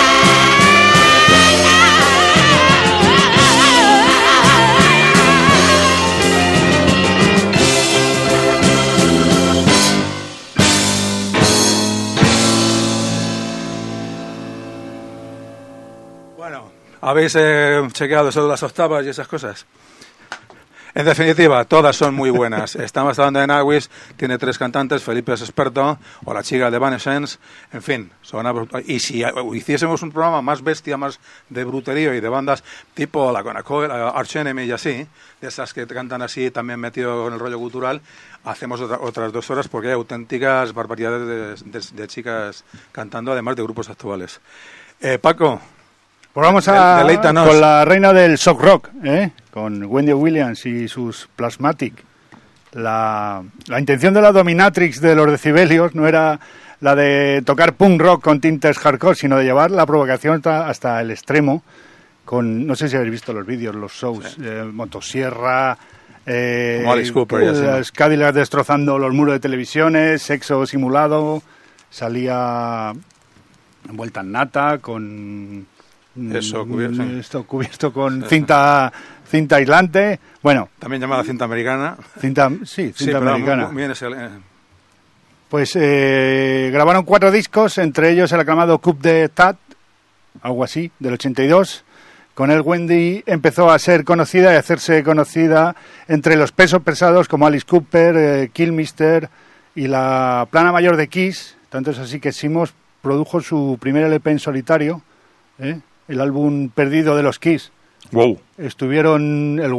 ¿Habéis eh, chequeado eso de las octavas y esas cosas? En definitiva, todas son muy buenas. Estamos hablando de Nowis, tiene tres cantantes, Felipe es experto, o la chica de Evanescence, en fin, son abru- y si hiciésemos un programa más bestia, más de bruterío y de bandas tipo la Conacoil, Arch Enemy y así, de esas que cantan así, también metido en el rollo cultural, hacemos otra, otras dos horas porque hay auténticas barbaridades de, de, de chicas cantando, además de grupos actuales. Eh, Paco. Pues vamos a con la reina del shock rock, ¿eh? Con Wendy Williams y sus Plasmatic. La, la intención de la dominatrix de los decibelios no era la de tocar punk rock con tintes hardcore, sino de llevar la provocación hasta, hasta el extremo. Con, no sé si habéis visto los vídeos, los shows, sí. eh, motosierra, eh, Alice Cooper, y así, las Cadillacs destrozando los muros de televisiones, sexo simulado, salía envuelta en nata con... Eso, cubierto, sí. Esto cubierto con cinta cinta aislante. Bueno. También llamada cinta americana. Cinta, sí, cinta sí, americana. Muy, muy ese, eh. Pues eh, grabaron cuatro discos, entre ellos el aclamado Coup de Tat, algo así, del ochenta y dos. Con él Wendy empezó a ser conocida y a hacerse conocida entre los pesos pesados como Alice Cooper, eh, Killmister y la plana mayor de Kiss. Tanto es así que Simos produjo su primer L P en solitario, ¿eh? El álbum perdido de los Kiss. Wow. Estuvieron, el Wow,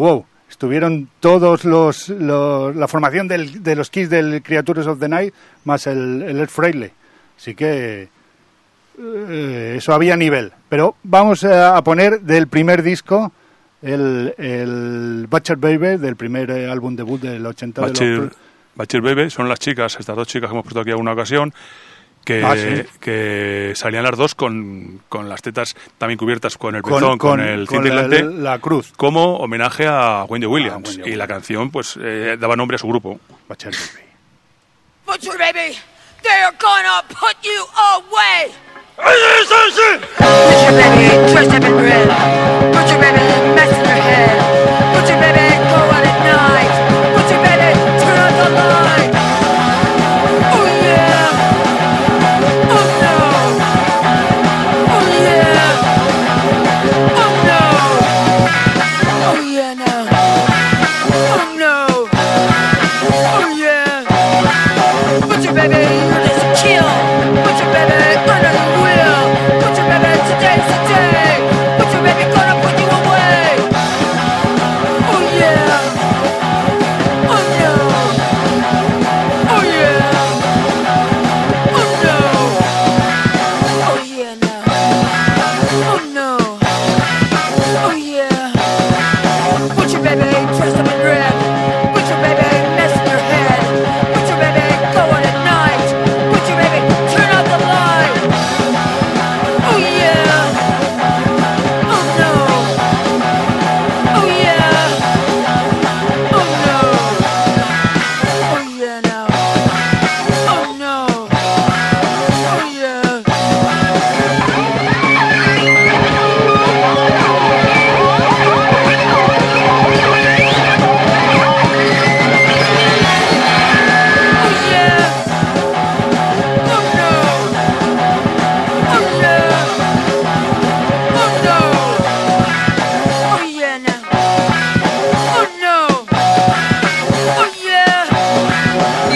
estuvieron todos los, los la formación del, de los Kiss del Creatures of the Night más el, el Ed Frehley. Así que eh, eso había nivel. Pero vamos a poner del primer disco el, el Butcher Baby, del primer eh, álbum debut del ochenta. Butcher, de los... Butcher Baby son las chicas, estas dos chicas que hemos puesto aquí en una ocasión, que, ah, ¿sí? que salían las dos con, con las tetas también cubiertas con el con, pezón, con, con el con cintilante, la, la cruz, como homenaje a Wendy Williams. Ah, Wendy y Williams. la canción pues eh, daba nombre a su grupo. Butcher Baby. Butcher baby, they're gonna put you away. Butcher baby, dressed up in red. Butcher baby, mess in your head. Butcher baby, go out at night. Butcher baby, turn on the light. Oh yeah. Oh no. Oh yeah. Oh no. Oh yeah no. Oh no. Oh yeah. Butcher baby, you're just a kill. Butcher baby, under the wheel. Butcher baby, today's the day. Butcher baby, gonna put you away. Oh yeah. Oh no. Oh yeah. Oh no. Oh yeah no. Oh no. Oh yeah. Butcher baby, dressed up in red. Butcher baby, mess in your head. Butcher baby, go on at night. Butcher baby, turn out the light. Oh yeah. Oh no. Oh yeah. Oh no. Oh yeah no. Oh no. Oh yeah. Oh yeah. Oh no. Oh yeah. Oh no. Oh yeah no. Oh no. Oh yeah.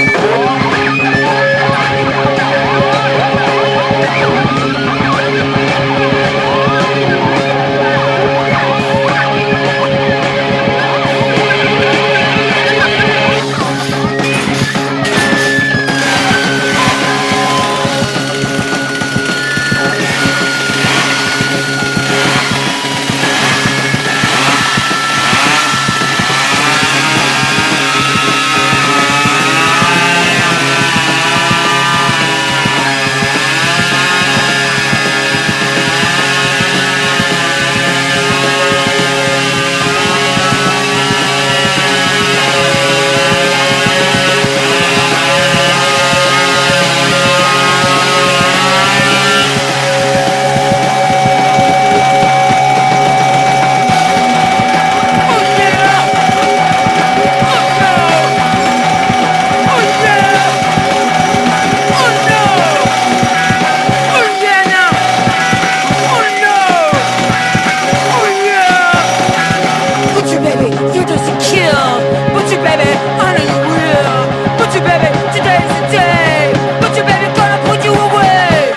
Oh yeah. Oh no. Oh yeah. Oh no. Oh yeah no. Oh no. Oh yeah. Butcher baby, you're just a kill. Butcher baby, I know you will. Butcher baby, today's the day. Butcher baby, gonna put you away.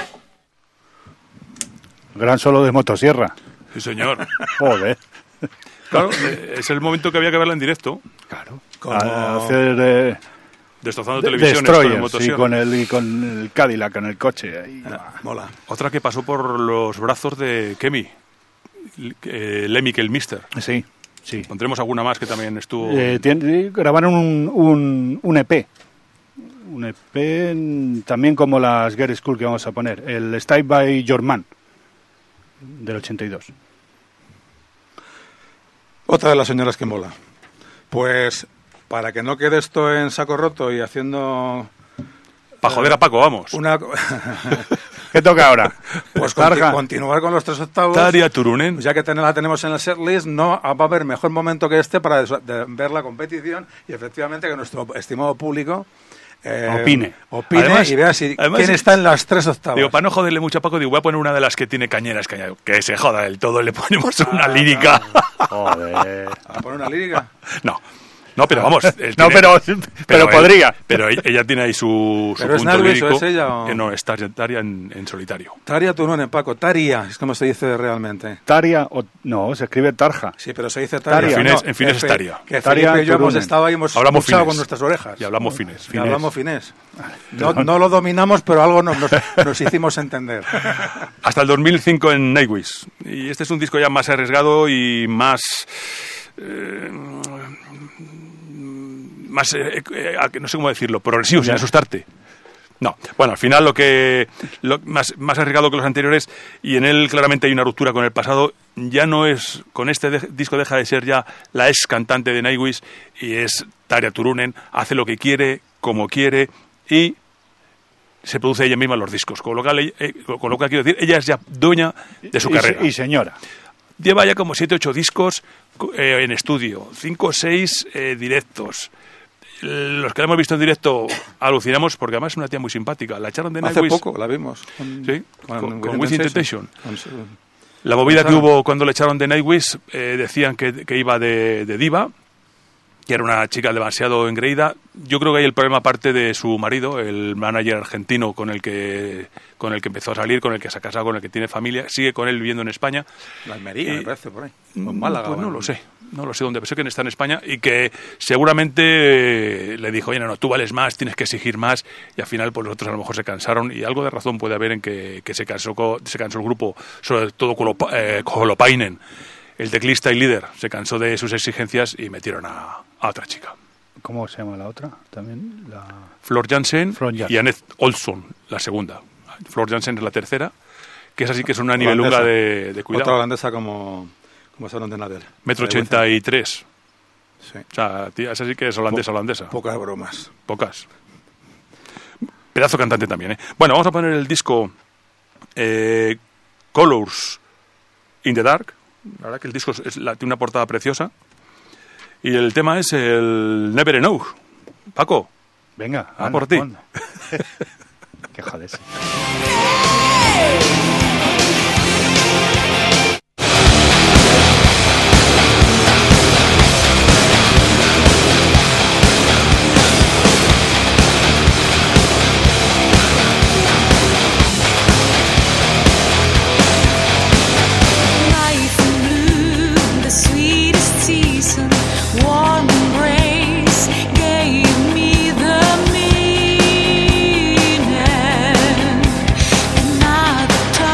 Gran solo de motosierra. Sí, señor. Joder. Claro, eh, es el momento que había que verla en directo, Claro. Como- A hacer eh, destrozando de- televisiones con el Destroyer, sí, motosierra. con el, y con el Cadillac en el coche. Ahí. Ah, mola. Otra que pasó por los brazos de Kemi, eh, Lemmy que el Mister. Sí, sí. Pondremos alguna más que también estuvo... Eh, tiene- grabaron un, un, un E P. Un E P mm, también como las Girl School que vamos a poner. El Stay by Your Man del ochenta y dos. Otra de las señoras que mola. Pues para que no quede esto en saco roto y haciendo Para joder a Paco, vamos. una... ¿Qué toca ahora? Pues Tarja. conti- continuar con los tres octavos. Taria Turunen. Ya que ten- la tenemos en el setlist, no va a haber mejor momento que este para des- de- ver la competición y efectivamente que nuestro estimado público eh, Opine. opine Además- y vea si además- quién está en las tres octavos. Digo, para no joderle mucho a Paco, digo, voy a poner una de las que tiene cañeras, que, que se joda del todo, le ponemos una lírica. Joder. ¿A poner una lírica? No. No, pero vamos. él No, tiene- pero, pero, él- podría. pero ella tiene ahí su, su ¿Pero es punto Nightwish o lírico. es ella o- Que no, es Tarja, Tarja en, en solitario. Taria Turunen, Paco. Taria, es como se dice realmente. Taria, o, no, se escribe Tarja. Sí, pero se dice Taria. Taria. En finés- No, en finés que es Fe- Taria. Que Taria Felipe y yo hemos Turunen. estado ahí y hemos Hablamos escuchado finés. con nuestras orejas. Y hablamos finés. Y hablamos finés. No, no lo dominamos, pero algo nos, nos, nos hicimos entender. Hasta el dos mil cinco en Nightwish. Y este es un disco ya más arriesgado y más... eh, más, eh, eh, no sé cómo decirlo, progresivo, sin asustarte. No, bueno, al final lo que lo, más, más arriesgado que los anteriores, y en él claramente hay una ruptura con el pasado. Ya no es, con este de- disco deja de ser ya la ex cantante de Nightwish y es Tarja Turunen, hace lo que quiere, como quiere y se produce ella misma los discos. Con lo cual, eh, con lo cual quiero decir, ella es ya dueña de su y, carrera. Y señora. Lleva ya como siete ocho discos eh, en estudio, cinco o seis eh, directos. Los que la hemos visto en directo alucinamos porque además es una tía muy simpática. La echaron de Hace Nightwish. poco la vimos. Con, Sí, con- con Within Within Temptation. Temptation. Con su- La movida que Pasaron. hubo cuando le echaron de Nightwish, eh, decían que, que iba de, de diva, que era una chica demasiado engreída. Yo creo que hay el problema aparte de su marido, el manager argentino con el que con el que empezó a salir, con el que se ha casado, con el que tiene familia, sigue con él viviendo en España. La Almería, Y- me parece, por ahí. O en Málaga. Pues no bueno. lo sé, no lo sé dónde, pero sé que está en España y que seguramente eh, le dijo, oye, no, no, tú vales más, tienes que exigir más, y al final pues los otros a lo mejor se cansaron y algo de razón puede haber en que, que se, cansó, co- se cansó el grupo, sobre todo Kolopa- eh, Holopainen, el teclista y líder, se cansó de sus exigencias y metieron a, a otra chica. ¿Cómo se llama la otra? También la... Flor Jansen Flor Jansen. y Annette Olsson, la segunda. Flor Jansen es la tercera, que es así que es una nivelunga Holandesa. de, de cuidado. Otra holandesa como, como Sharon de Nadel. Metro De ochenta y tres. Sí. O sea, tía, esa sí que es holandesa, holandesa. Pocas bromas. Pocas. Pedazo cantante también, ¿eh? Bueno, vamos a poner el disco eh, Colors in the Dark. La verdad que el disco es, es la- tiene una portada preciosa. Y el tema es el Never Enough. Paco, Venga, Ah, anda, por ti. anda. Qué jodese. Life in blue, the sweetest season, warm embrace gave me the meaning. And now the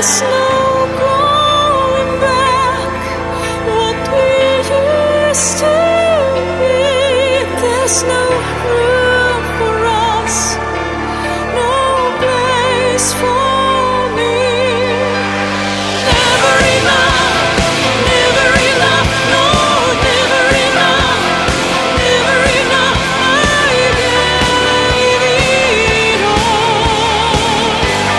There's no going back. What we used to be. There's no room for us. No place for me. Never enough. Never enough. No, never enough. Never enough. I gave it all.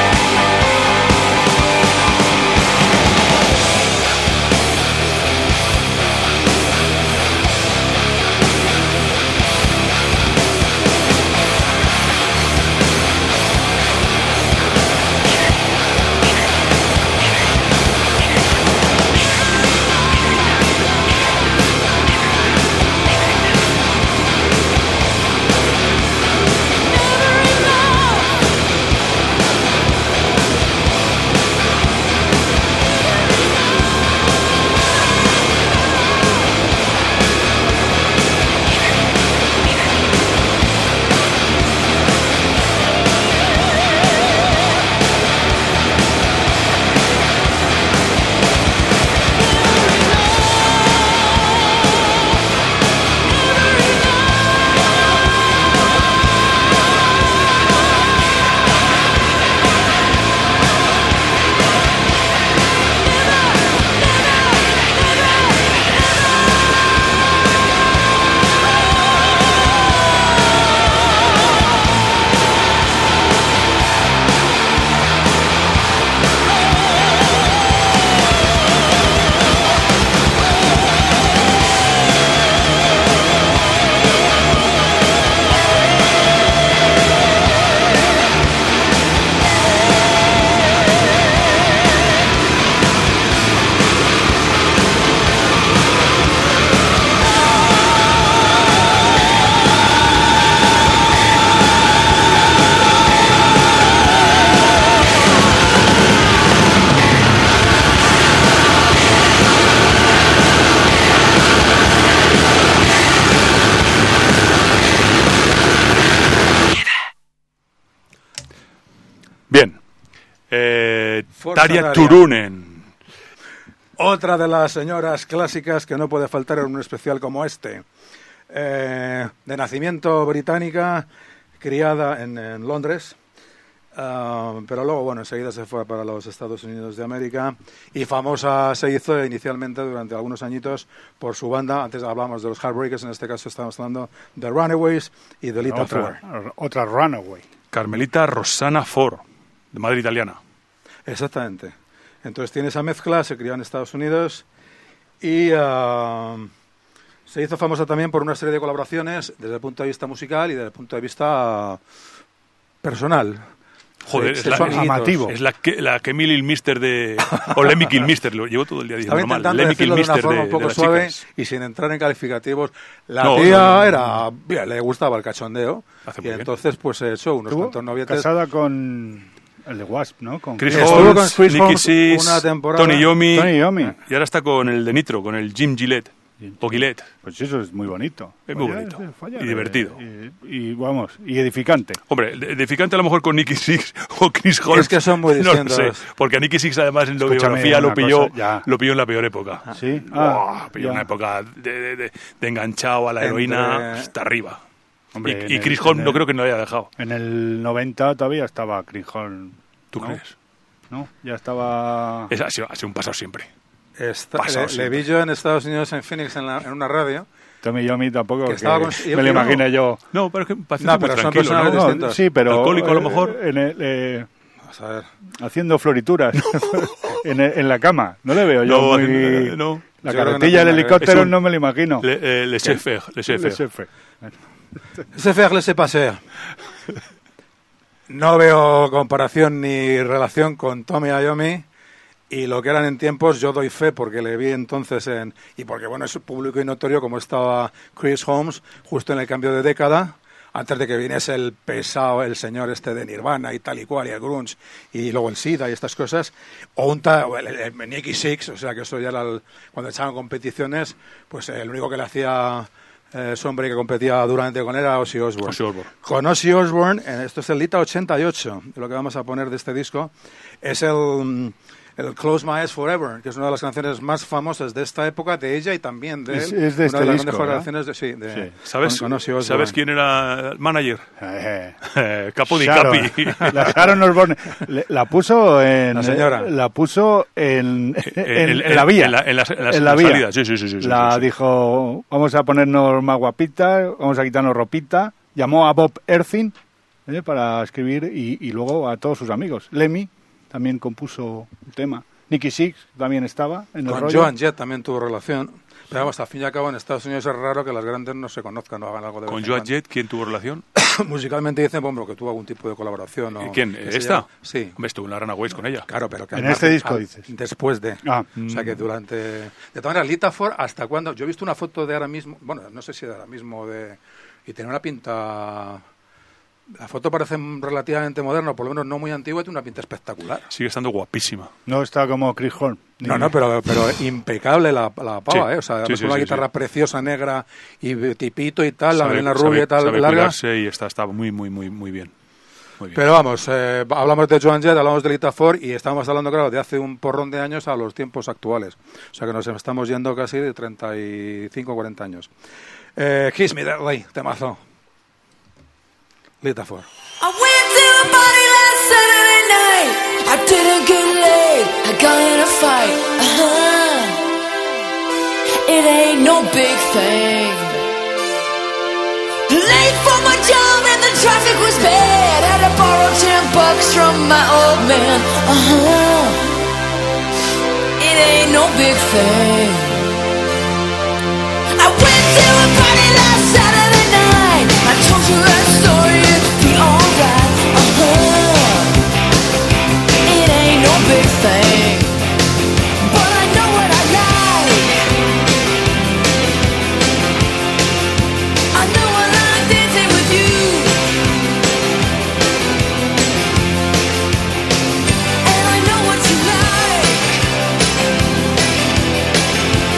Bien. Eh, Forza Tarja Tarja. Turunen. Otra de las señoras clásicas que no puede faltar en un especial como este. Eh, de nacimiento británica, criada en, en Londres, uh, pero luego, bueno, enseguida se fue para los Estados Unidos de América y famosa se hizo inicialmente durante algunos añitos por su banda. Antes hablamos de los Heartbreakers, en este caso estamos hablando de Runaways y de Lita Ford. Otra, otra Runaway. Carmelita Rossana Ford, de madre italiana. Exactamente. Entonces tiene esa mezcla, se crió en Estados Unidos y uh, se hizo famosa también por una serie de colaboraciones desde el punto de vista musical y desde el punto de vista personal. Joder, Se- es se la, son es- amativo. es la que la que Emily Mister de o Lemmy Kilmister, lo llevo todo el día Estaba diciendo mal. intentando Lemmy decirlo de una Kilmister forma de, un poco de las suave chicas. y sin entrar en calificativos. La No, tía no, no, no. era, bien, le gustaba el cachondeo Hace y muy bien. entonces pues se echó unos Estuvo cuantos novietes. casada con el de Wasp, ¿no? Con Chris Estuvo Holmes, con Chris Nicky Holmes Six, una temporada. Tony Iommi, Tony Iommi. y ahora está con el de Nitro, con el Jim Gillette. O Gillette. Pues eso es muy bonito. Es muy Follar, bonito. eh, follar, Y divertido. eh, Y, y, vamos, y edificante. Hombre, de- edificante a lo mejor con Nicky Six o Chris Holmes. Es que son muy No lo distintos. sé, porque a Nicky Six además en la Escúchame biografía lo una pilló, cosa, ya. lo pilló en la peor época. Sí. Buah, Ah, pilló ya. una época de, de- de- de enganchado a la Entre- heroína hasta arriba. Hombre, y en y el- Chris en Holmes el- no creo que no lo haya dejado. En el noventa todavía estaba Chris Holmes. ¿Tú ¿no? crees? ¿No? Ya estaba... Es, ha, sido, ha sido un pasado siempre. Esta- Pasado le, le siempre. vi yo en Estados Unidos, en Phoenix, en, la- en una radio. Tommy Iommi tampoco, Que que estaba con- yo- me lo yo no- imaginé yo. No, pero es que parece No, muy pero son tranquilo, personajes ¿no? No, distintos. sí, pero... Alcohólico, a lo eh, mejor. en el, eh, Vamos a ver. haciendo florituras en, el- en la cama. No le veo yo No, muy... eh, no. La Yo creo que no carretilla tiene del nada que ver. helicóptero Es un- no me lo imagino. Le, eh, le chef faire, le chef Le faire. chef. Ese faire se pasea. No veo comparación ni relación con Tommy Iommi y lo que eran en tiempos. Yo doy fe porque le vi entonces en y porque bueno es público y notorio como estaba Chris Holmes justo en el cambio de década, antes de que viniese el pesado, el señor este de Nirvana y tal y cual y el grunge y luego el SIDA y estas cosas, o un ta, o el, el, el Nicky Six, o sea que eso ya era el- cuando echaban competiciones, pues el único que le hacía eh, ese hombre que competía duramente con él era Ozzy Osbourne. Ozzy Osbourne. Con Ozzy Osbourne, eh, esto es el Lita ochenta y ocho, y lo que vamos a poner de este disco es el, mm, el Close My Eyes Forever, que es una de las canciones más famosas de esta época, de ella y también de él. Es- es de una este de las disco, grandes ¿verdad? colaboraciones de, sí, de, Sí. ¿Sabes, con, con Ozzy Osbourne. ¿Sabes quién era el manager? Eh, Capo di Sharon. Capi. La Sharon Osbourne. Le- La puso en... La señora. La puso en, en, En- en la vía. en la- en las- en las- En la las vía. salidas. Sí, sí, sí, sí, sí, La sí, sí. dijo, vamos a ponernos más guapitas, vamos a quitarnos ropita. Llamó a Bob Erthing eh, para escribir y, y luego a todos sus amigos. Lemmy también compuso un tema. Nicky Six también estaba en el Con rollo. Joan Jett también tuvo relación. Pero vamos, al fin y al cabo en Estados Unidos es raro que las grandes no se conozcan, no hagan algo de vez Con en Joan cuando. Jett, ¿quién tuvo relación? Musicalmente dicen, bueno, que tuvo algún tipo de colaboración. O ¿Quién? que se ¿Esta? llama- Sí. Hombre, estuvo en la Runaways con ella. Claro, pero que En al este margen- disco, al- dices. Después de. Ah. O sea, que durante... De todas maneras, Lita Ford, ¿hasta cuándo? Yo he visto una foto de ahora mismo, bueno, no sé si de ahora mismo, de y tenía una pinta... La foto parece relativamente moderna, por lo menos no muy antigua, y tiene una pinta espectacular. Sigue estando guapísima. No está como Chris Horn. No, no, pero, pero impecable la, la pava, Sí. ¿eh? O sea, Sí, con sí, una sí, guitarra sí. preciosa, negra y tipito y tal, la Sabe- melena sabe- rubia y tal, sabe larga. cuidarse y está, está muy, muy, muy, muy bien. Muy bien. Pero vamos, eh, hablamos de Joan Jett, hablamos de Lita Ford y estamos hablando, claro, de hace un porrón de años a los tiempos actuales. O sea que nos estamos yendo casi de treinta y cinco, cuarenta años. Eh, Kiss Me Deadly, temazo. Lita Ford. I went to a party last Saturday night. I didn't get laid. I got in a fight. Uh-huh. It ain't no big thing. Late for my job and the traffic was bad. Had to borrow ten bucks from my old man. Uh-huh. It ain't no big thing. I went to a party last Saturday night. I told you that story, it'd be alright. Uh-huh. It ain't no big thing, but I know what I like. I know I like dancing with you, and I know what you like.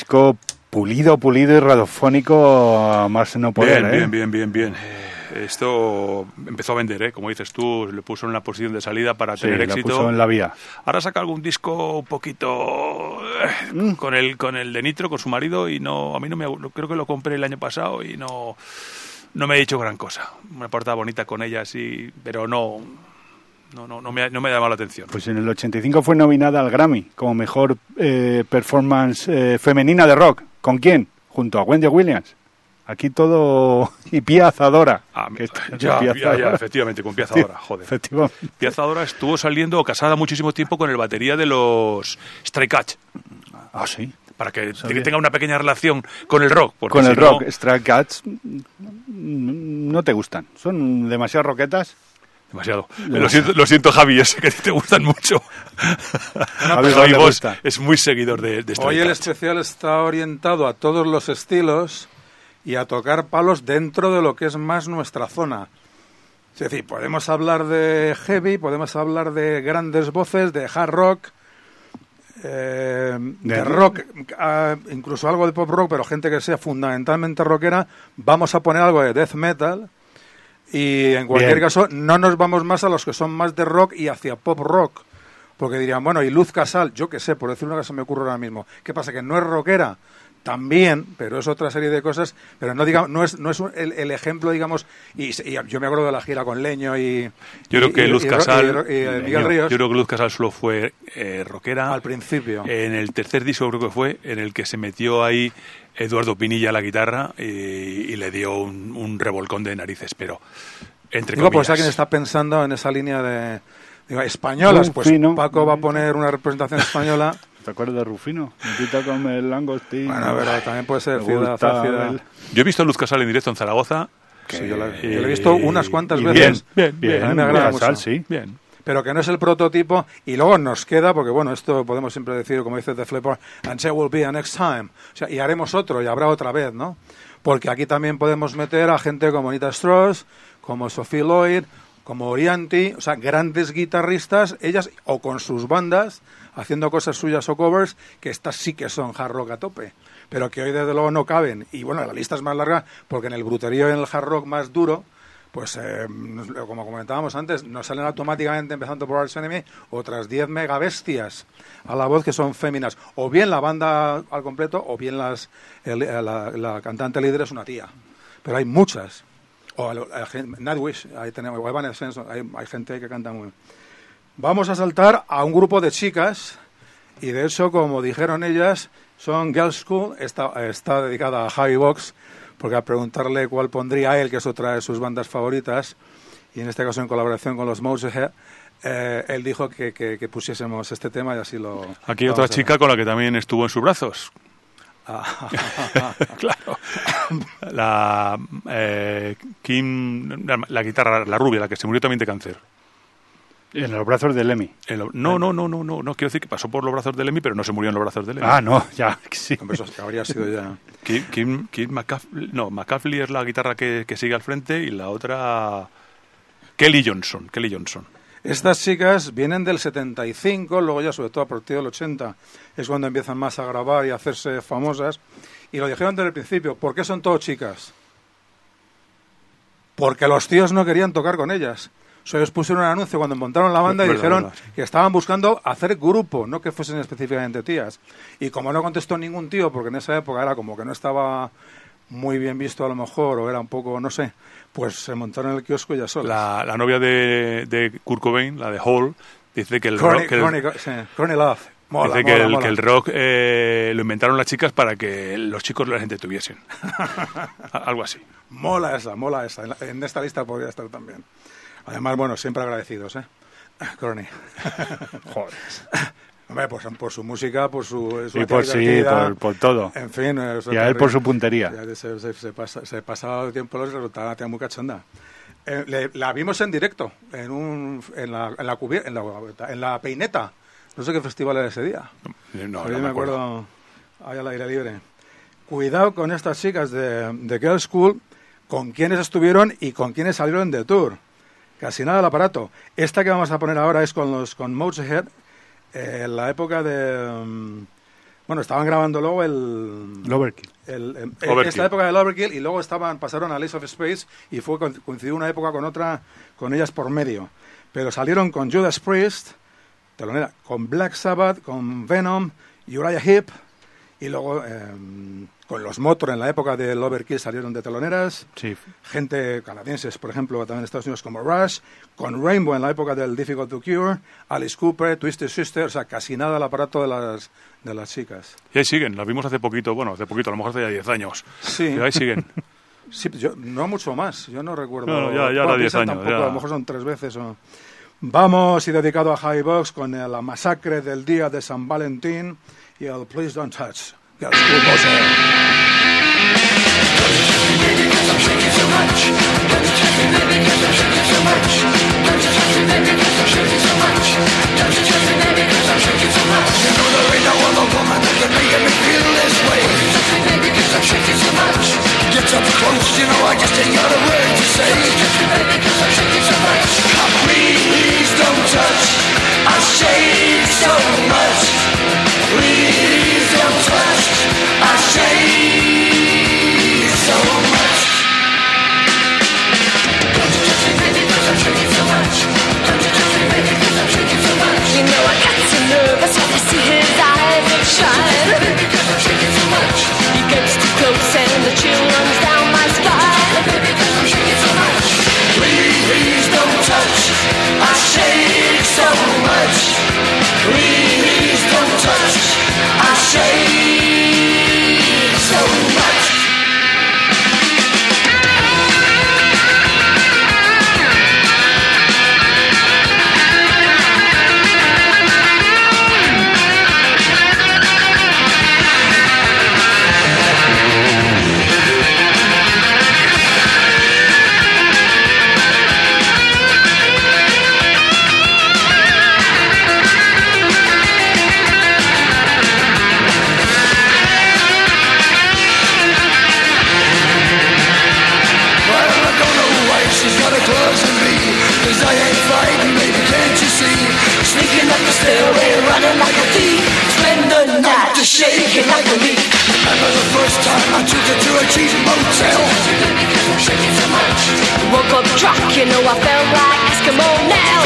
disco pulido, pulido y radiofónico a más no poder, Bien, ¿eh? bien, bien, bien, bien. Esto empezó a vender, ¿eh? Como dices tú, le puso en la posición de salida para Sí, tener la éxito. puso en la vía. Ahora saca algún disco un poquito eh, con el con el de Nitro, con su marido, y no, a mí no me, creo que lo compré el año pasado y no, no me ha dicho gran cosa. Una portada bonita con ella, sí, pero no, no, no, no me, ha- no me ha llamado la atención. Pues en el ochenta y cinco fue nominada al Grammy como mejor eh, performance eh, femenina de rock. ¿Con quién? Junto a Wendy Williams. Aquí todo... Y Pia Zadora. Ah, que está- ya, Pia ya, ya, Zadora. efectivamente, con Pia Zadora, joder. Efectivamente. Pia Zadora estuvo saliendo o casada muchísimo tiempo con el batería de los Stray Cats, Ah, sí. para que, Sabía. que tenga una pequeña relación con el rock. Porque Con si el no- rock, Stray Cats mm, no te gustan. Son demasiado roquetas. Demasiado. Lo siento, lo siento, Javi, es que a ti te gustan mucho. Javi, Javi le Bosch gusta. es muy seguidor de, de Stray Hoy el Cats. especial está orientado a todos los estilos y a tocar palos dentro de lo que es más nuestra zona. Es decir, podemos hablar de heavy, podemos hablar de grandes voces, de hard rock, eh, de De- rock, ah, incluso algo de pop rock, pero gente que sea fundamentalmente rockera. Vamos a poner algo de death metal y en cualquier Bien. caso no nos vamos más a los que son más de rock y hacia pop rock. Porque dirían, bueno, y Luz Casal, yo qué sé, por decir una cosa me ocurre ahora mismo. ¿Qué pasa? Que no es rockera, también, pero es otra serie de cosas, pero no digamos, no es, no es un- el, el ejemplo, digamos, y, y yo me acuerdo de la gira con Leño y... Yo creo y- que y- Luz y- Casal, y- y- y Miguel Ríos, yo creo que Luz Casal solo fue eh, rockera. al principio. En el tercer disco creo que fue, en el que se metió ahí Eduardo Pinilla a la guitarra y, y le dio un, un revolcón de narices, pero entre Digo, pues comillas. alguien está pensando en esa línea de... Digo, españolas, pues Rufino. Paco va a poner una representación española. ¿Te acuerdas de Rufino? Me quita con el langostino. Bueno, pero también puede ser Me ciudad gusta ácida. el- Yo he visto a Luz Casal en directo en Zaragoza. Sí, yo, la, Eh, yo la he visto unas cuantas y veces. bien, bien, A mí me Luz agrada Casal, mucho. sí. Bien. Pero que no es el prototipo, y luego nos queda, porque bueno, esto podemos siempre decir, como dice The Flipper, and there will be a next time. O sea, y haremos otro, y habrá otra vez, ¿no? Porque aquí también podemos meter a gente como Anita Strauss, como Sophie Lloyd, como Orianti, o sea, grandes guitarristas, ellas, o con sus bandas, haciendo cosas suyas o covers, que estas sí que son hard rock a tope, pero que hoy desde luego no caben. Y bueno, la lista es más larga, porque en el bruterío y en el hard rock más duro, pues eh, nos- como comentábamos antes, nos salen automáticamente, empezando por Arch Enemy, otras diez megabestias a la voz que son féminas. O bien la banda al completo, o bien las el- la, la cantante líder es una tía. Pero hay muchas. O el- el gen- Nightwish, ahí tenemos, o Evanescence, hay, hay gente que canta muy bien. Vamos a saltar a un grupo de chicas, y de hecho, como dijeron ellas, son Girls School, está, está dedicada a Javi Box, porque al preguntarle cuál pondría él, que es otra de sus bandas favoritas, y en este caso en colaboración con los Motorhead, eh, él dijo que, que, que pusiésemos este tema y así lo... Aquí hay vamos otra a chica con la que también estuvo en sus brazos. hacer. Claro. La eh, Kim, la, la guitarra, la rubia, la que se murió también de cáncer. En los brazos de Lemmy. En lo- no, no, no, no, no, no quiero decir que pasó por los brazos de Lemmy, pero no se murió en los brazos de Lemmy. Ah, no, ya, sí. Hombre, eso es que habría sido ya... Kim, Kim, Kim McCaffrey, no, McCaffrey es la guitarra que, que sigue al frente y la otra Kelly Johnson, Kelly Johnson. Estas chicas vienen del setenta y cinco, luego ya sobre todo a partir del ochenta es cuando empiezan más a grabar y a hacerse famosas. Y lo dijeron desde el principio, ¿por qué son todas chicas? Porque los tíos no querían tocar con ellas. O sea, ellos pusieron un anuncio cuando montaron la banda y Verdad, dijeron verdad, sí. que estaban buscando hacer grupo, no que fuesen específicamente tías. Y como no contestó ningún tío, porque en esa época era como que no estaba muy bien visto a lo mejor, o era un poco, no sé, pues se montaron en el kiosco y ya solas. La, la novia de, de Kurt Cobain, la de Hall, dice que el Crony, rock, que el- Crony, sí, Crony Love. Mola, dice que, mola, el, mola. que el rock eh, lo inventaron las chicas para que los chicos las entretuviesen. A- Algo así. Mola esa, mola esa. En, la- en esta lista podría estar también. Además, bueno, siempre agradecidos, ¿eh? Crony. Joder. Hombre, pues por su música, por su... su Y por sí, divertida. por, por todo. En fin... eh, eso Y a él terrible. por su puntería. Ya Se, se, se, pasa, se pasaba el tiempo, los resultaba tía muy cachonda. Eh, le- la vimos en directo, en un en la, en, la cubier- en, la, en la Peineta. No sé qué festival era ese día. No, Pero no yo me me acuerdo. acuerdo ahí al aire libre. Cuidado con estas chicas de, de Girls School, con quienes estuvieron y con quienes salieron de tour. Casi nada al aparato. Esta que vamos a poner ahora es con los con Motorhead, eh, en la época de, mm, Bueno, estaban grabando luego el... El Overkill. el, el- Overkill. esta época del Overkill, y luego estaban pasaron a Ace of Space y fue co- coincidió una época con otra, con ellas por medio. Pero salieron con Judas Priest, telonera, con Black Sabbath, con Venom, Uriah Heep, y luego eh, con los Motor en la época del Overkill salieron de teloneras. Sí. Gente canadienses, por ejemplo, también en Estados Unidos como Rush, con Rainbow en la época del Difficult to Cure, Alice Cooper, Twisted Sister, o sea, casi nada al aparato de las, de las chicas. Y ahí siguen, las vimos hace poquito, bueno, hace poquito, a lo mejor hace ya diez años. Sí. Pero ahí siguen. Sí, yo, no mucho más, yo no recuerdo. No, ya- ya Bueno, era diez piensa años, tampoco, ya. A lo mejor son tres veces. O... Vamos, y dedicado a Javi Box con eh, la masacre del día de San Valentín y el Please Don't Touch. Que el fútbol se- You know I got so nervous when I see his eyes shine. He gets too close and the chill runs down my spine. Please don't touch, I shake so much. Please don't touch, I shake so much. Well, I don't know why she's got her claws on me, 'cause I ain't frightened, baby, can't you see? Sneaking up the stairway, running like a thief. Spend the night just shaking like a leaf. Remember the first time I took her to a cheap motel? Woke up drunk, you know I felt like Eskimo now.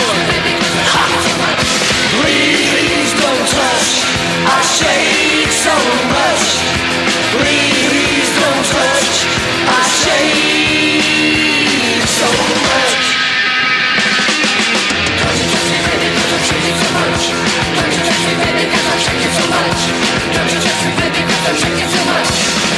Please don't touch, I shake so much. Please don't touch, I shake so much. Don't you touch me, baby, 'cause I'm shaking so much. Don't you touch me, baby, 'cause I'm shaking so much. Don't you touch me, baby, 'cause I'm shaking so much.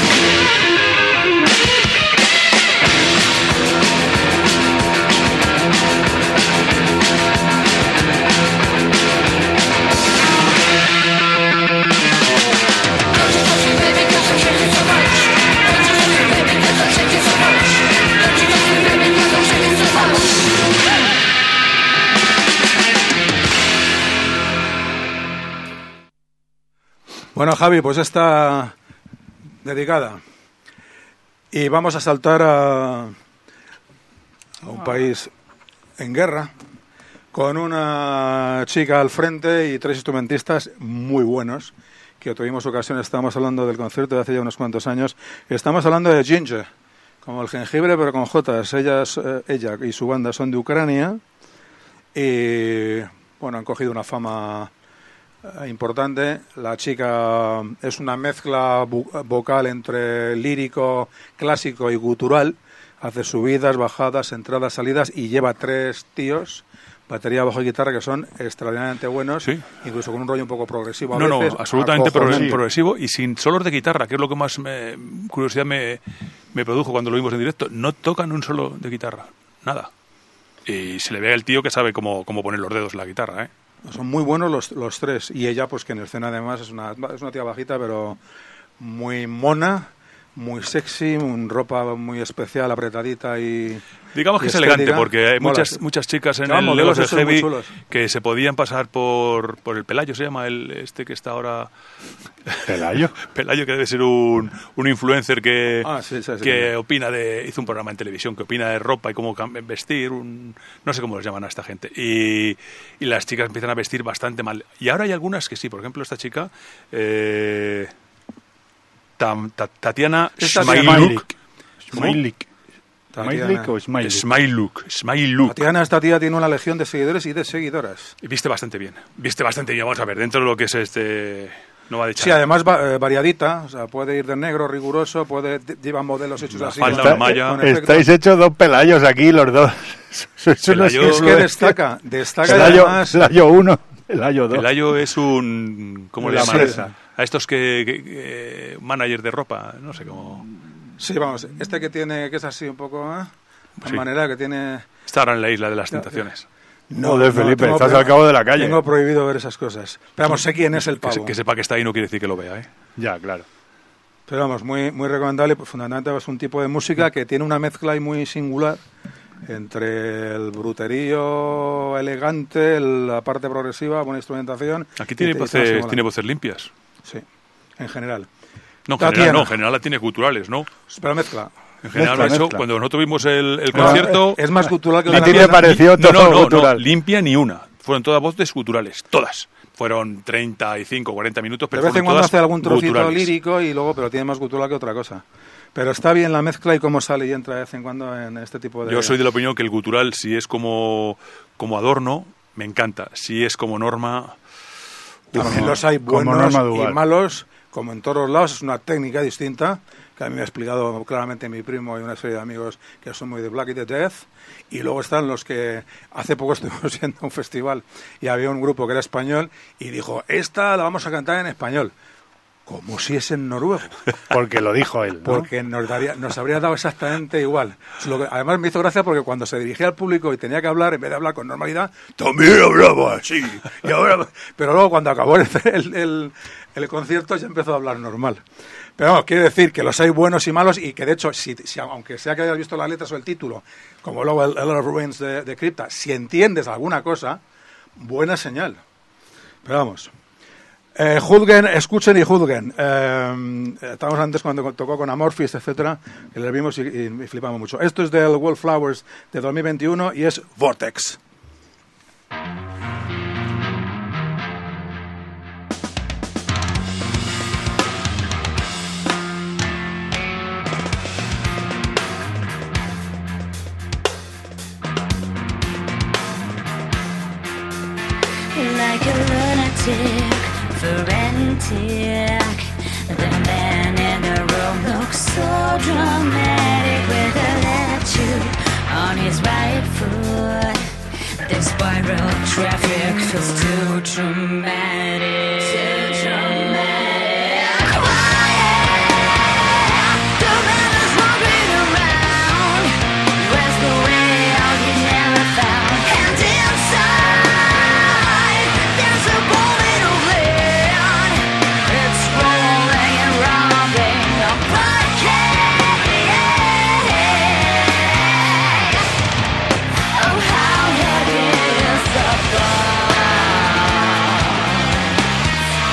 Bueno, Javi, pues está dedicada. Y vamos a saltar a, a un país en guerra, con una chica al frente y tres instrumentistas muy buenos, que tuvimos ocasión, estábamos hablando del concierto de hace ya unos cuantos años. Estamos hablando de Ginger, como el jengibre, pero con jotas. Ellas, eh, ella y su banda son de Ucrania y, bueno, han cogido una fama eh, importante. La chica es una mezcla bu- vocal entre lírico, clásico y gutural. Hace subidas, bajadas, entradas, salidas y lleva tres tíos, batería, bajo y guitarra, que son extraordinariamente buenos, Sí. incluso con un rollo un poco progresivo a No, no, veces, absolutamente progre- acojonante. progresivo y sin solos de guitarra, que es lo que más me- curiosidad me, me produjo cuando lo vimos en directo. No tocan un solo de guitarra, nada. Y se le ve al tío que sabe cómo, cómo poner los dedos en la guitarra, ¿eh? Son muy buenos los, los tres. Y ella, pues que en escena además es una, es una tía bajita, pero muy mona, muy sexy, un ropa muy especial, apretadita y... Digamos y que es estética. elegante, porque hay Mola. muchas muchas chicas en Claro, el modelos Legos de esos muy Heavy chulos. que se podían pasar por, por el Pelayo, se llama el este que está ahora... Pelayo. Pelayo, que debe ser un, un influencer que, Ah, sí, sí, sí. que opina de... Hizo un programa en televisión que opina de ropa y cómo cam- vestir, un, no sé cómo les llaman a esta gente. Y, y las chicas empiezan a vestir bastante mal. Y ahora hay algunas que sí, por ejemplo, esta chica... Eh, Tam- Ta- Tatiana Esta Smailuk. Smiley. Tatiana. Smiley o Smiley. Smailuk. Smailuk. Tatiana, esta tía tiene una legión de seguidores y de seguidoras. Y viste bastante bien. Viste bastante bien. Vamos a ver, dentro de lo que es este... No va de Sí, además va- eh, variadita, o sea, puede ir de negro, riguroso, puede lleva modelos hechos La así. falda, con- la malla. con efectos. Estáis hechos dos Pelayos aquí, los dos. Sois unos Pelayo- Es que influencers. destaca, destaca y Pelayo, además... Pelayo uno, Pelayo dos. El ayo es un... ¿Cómo le La llaman? empresa. A estos que, que- que- manager de ropa, no sé cómo... Sí, vamos, este que tiene, que es así un poco, ¿eh? De Sí. manera que tiene... Está ahora en la isla de las tentaciones. Joder, Felipe, tengo estás pro- al cabo de la calle. Tengo prohibido ver esas cosas. Pero vamos, sé quién es el Que, se- pavo. que sepa que está ahí no quiere decir que lo vea, ¿eh? Ya, claro. Pero vamos, muy, muy recomendable. Pues, fundamentalmente es un tipo de música que tiene una mezcla ahí muy singular entre el bruterío elegante, el- la parte progresiva, buena instrumentación. Aquí y tiene te- y voces, te mola. tiene voces limpias. Sí, en general. No, en Tatiana. general no, en general la tiene culturales, ¿no? Pero mezcla. En general Mezcla, lo ha hecho, mezcla. cuando nosotros vimos el, el Pero, concierto... eh, es más cultural que ¿A la ti te Tatiana. pareció No, todo no, no, no, cultural? limpia ni una. Fueron todas voces culturales, todas. Fueron treinta y cinco, cuarenta minutos, De pero vez en fueron cuando todas hace algún trocito guturales. lírico y luego, pero tiene más cultural que otra cosa. Pero está bien la mezcla y cómo sale y entra de vez en cuando en este tipo de... Yo soy de la opinión que el gutural, si es como, como adorno, me encanta. Si es como norma... También los hay como buenos Norma Duval. y malos, como en todos los lados, es una técnica distinta, que a mí me ha explicado claramente mi primo y una serie de amigos que son muy de Black y de Death, y luego están los que hace poco estuvimos yendo a un festival y había un grupo que era español y dijo, esta la vamos a cantar en español, como si es en noruego. Porque lo dijo él, ¿no? Porque nos, daría, nos habría dado exactamente igual. Lo que, además me hizo gracia porque cuando se dirigía al público y tenía que hablar, en vez de hablar con normalidad, también hablaba así. Y ahora, pero luego cuando acabó el, el, el, el concierto ya empezó a hablar normal. Pero vamos, quiere decir que los hay buenos y malos y que de hecho, si, si, aunque sea que hayas visto las letras o el título, como luego el, el of Ruins de, de Crypta, si entiendes alguna cosa, buena señal. Pero vamos... Eh, juzguen, escuchen y juzguen. Eh, estábamos antes cuando tocó con Amorphis, etcétera, que le vimos y, y, y flipamos mucho. Esto es del Wallflowers de dos mil veintiuno y es Vortex. Like a lunatic, frantic. The man in the room looks so dramatic with a attitude on his right foot. The spiral traffic feels too dramatic. Too dramatic. Quiet. The man is walking around. Where's the way out he never found? And inside, there's a ball in a land. It's rolling and robbing a parquet. Oh, how heavy is the fall?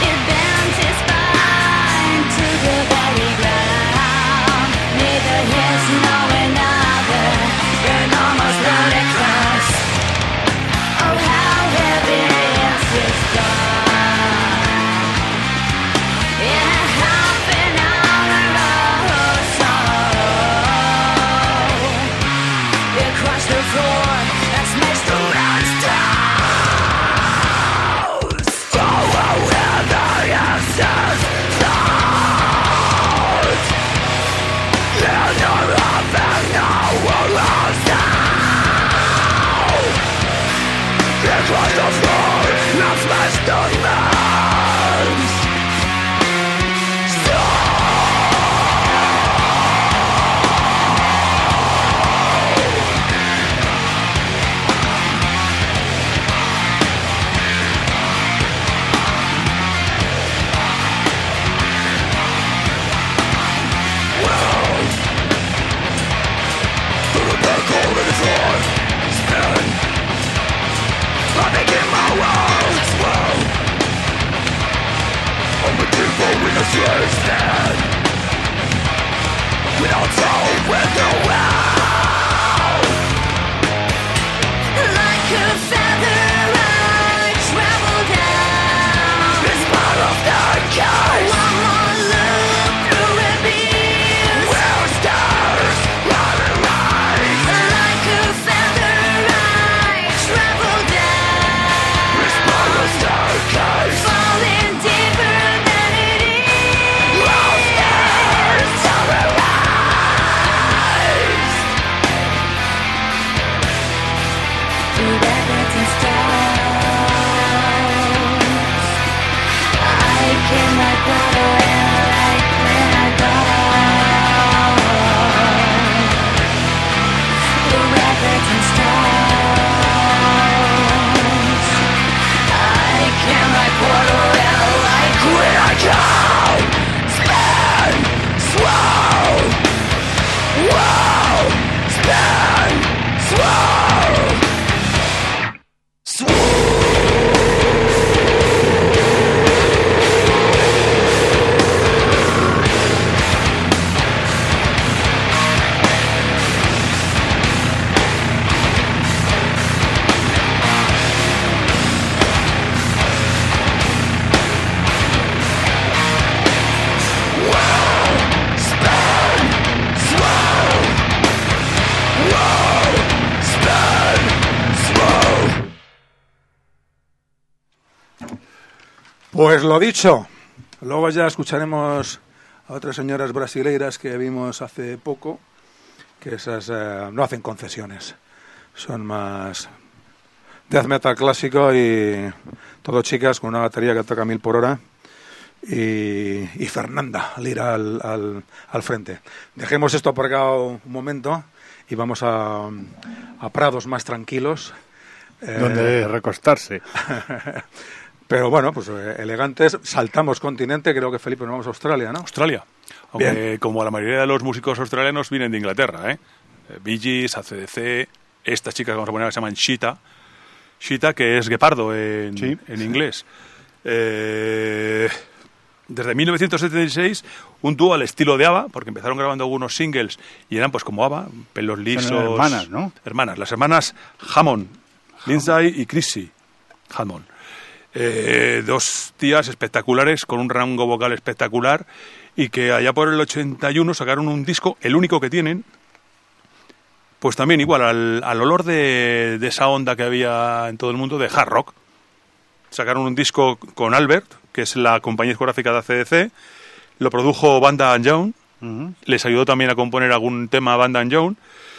Like a feather, I travel down this part of the skies. One more look through a beam, where stars rise. Like a feather, I travel down this part of the skies. Falling deeper than it is. All stars rise. Through rapids and stars, I can like water and light when I go. Through rapids and stars, I can like water and light when I go. Spin, slow, whoa, spin, slow. Pues lo dicho, luego ya escucharemos a otras señoras brasileiras que vimos hace poco, que esas eh, no hacen concesiones, son más death metal clásico y todo chicas con una batería que toca mil por hora y, y Fernanda Lira al, al, al frente. Dejemos esto aparcado un momento y vamos a, a prados más tranquilos. eh, Donde recostarse. Pero bueno, pues eh, elegantes, saltamos continente, creo que Felipe nos vamos a Australia, ¿no? Australia. Aunque Bien. como la mayoría de los músicos australianos vienen de Inglaterra, ¿eh? Eh, Bee Gees, A C D C, estas chicas que vamos a poner que se llaman Cheetah. Cheetah, que es guepardo en, Sí, en sí. inglés. Eh, desde mil novecientos setenta y seis, un dúo al estilo de ABBA, porque empezaron grabando algunos singles y eran pues como ABBA, pelos lisos. hermanas, ¿no? Hermanas, las hermanas Hammond, Lindsay y Chrissy Hammond. Eh, dos tías espectaculares con un rango vocal espectacular y que allá por el ochenta y uno sacaron un disco, el único que tienen, pues también igual al, al olor de, de esa onda que había en todo el mundo de hard rock. Sacaron un disco con Albert, que es la compañía discográfica de A C D C, lo produjo Van Damme Young, Ujú. les ayudó también a componer algún tema Van Damme Young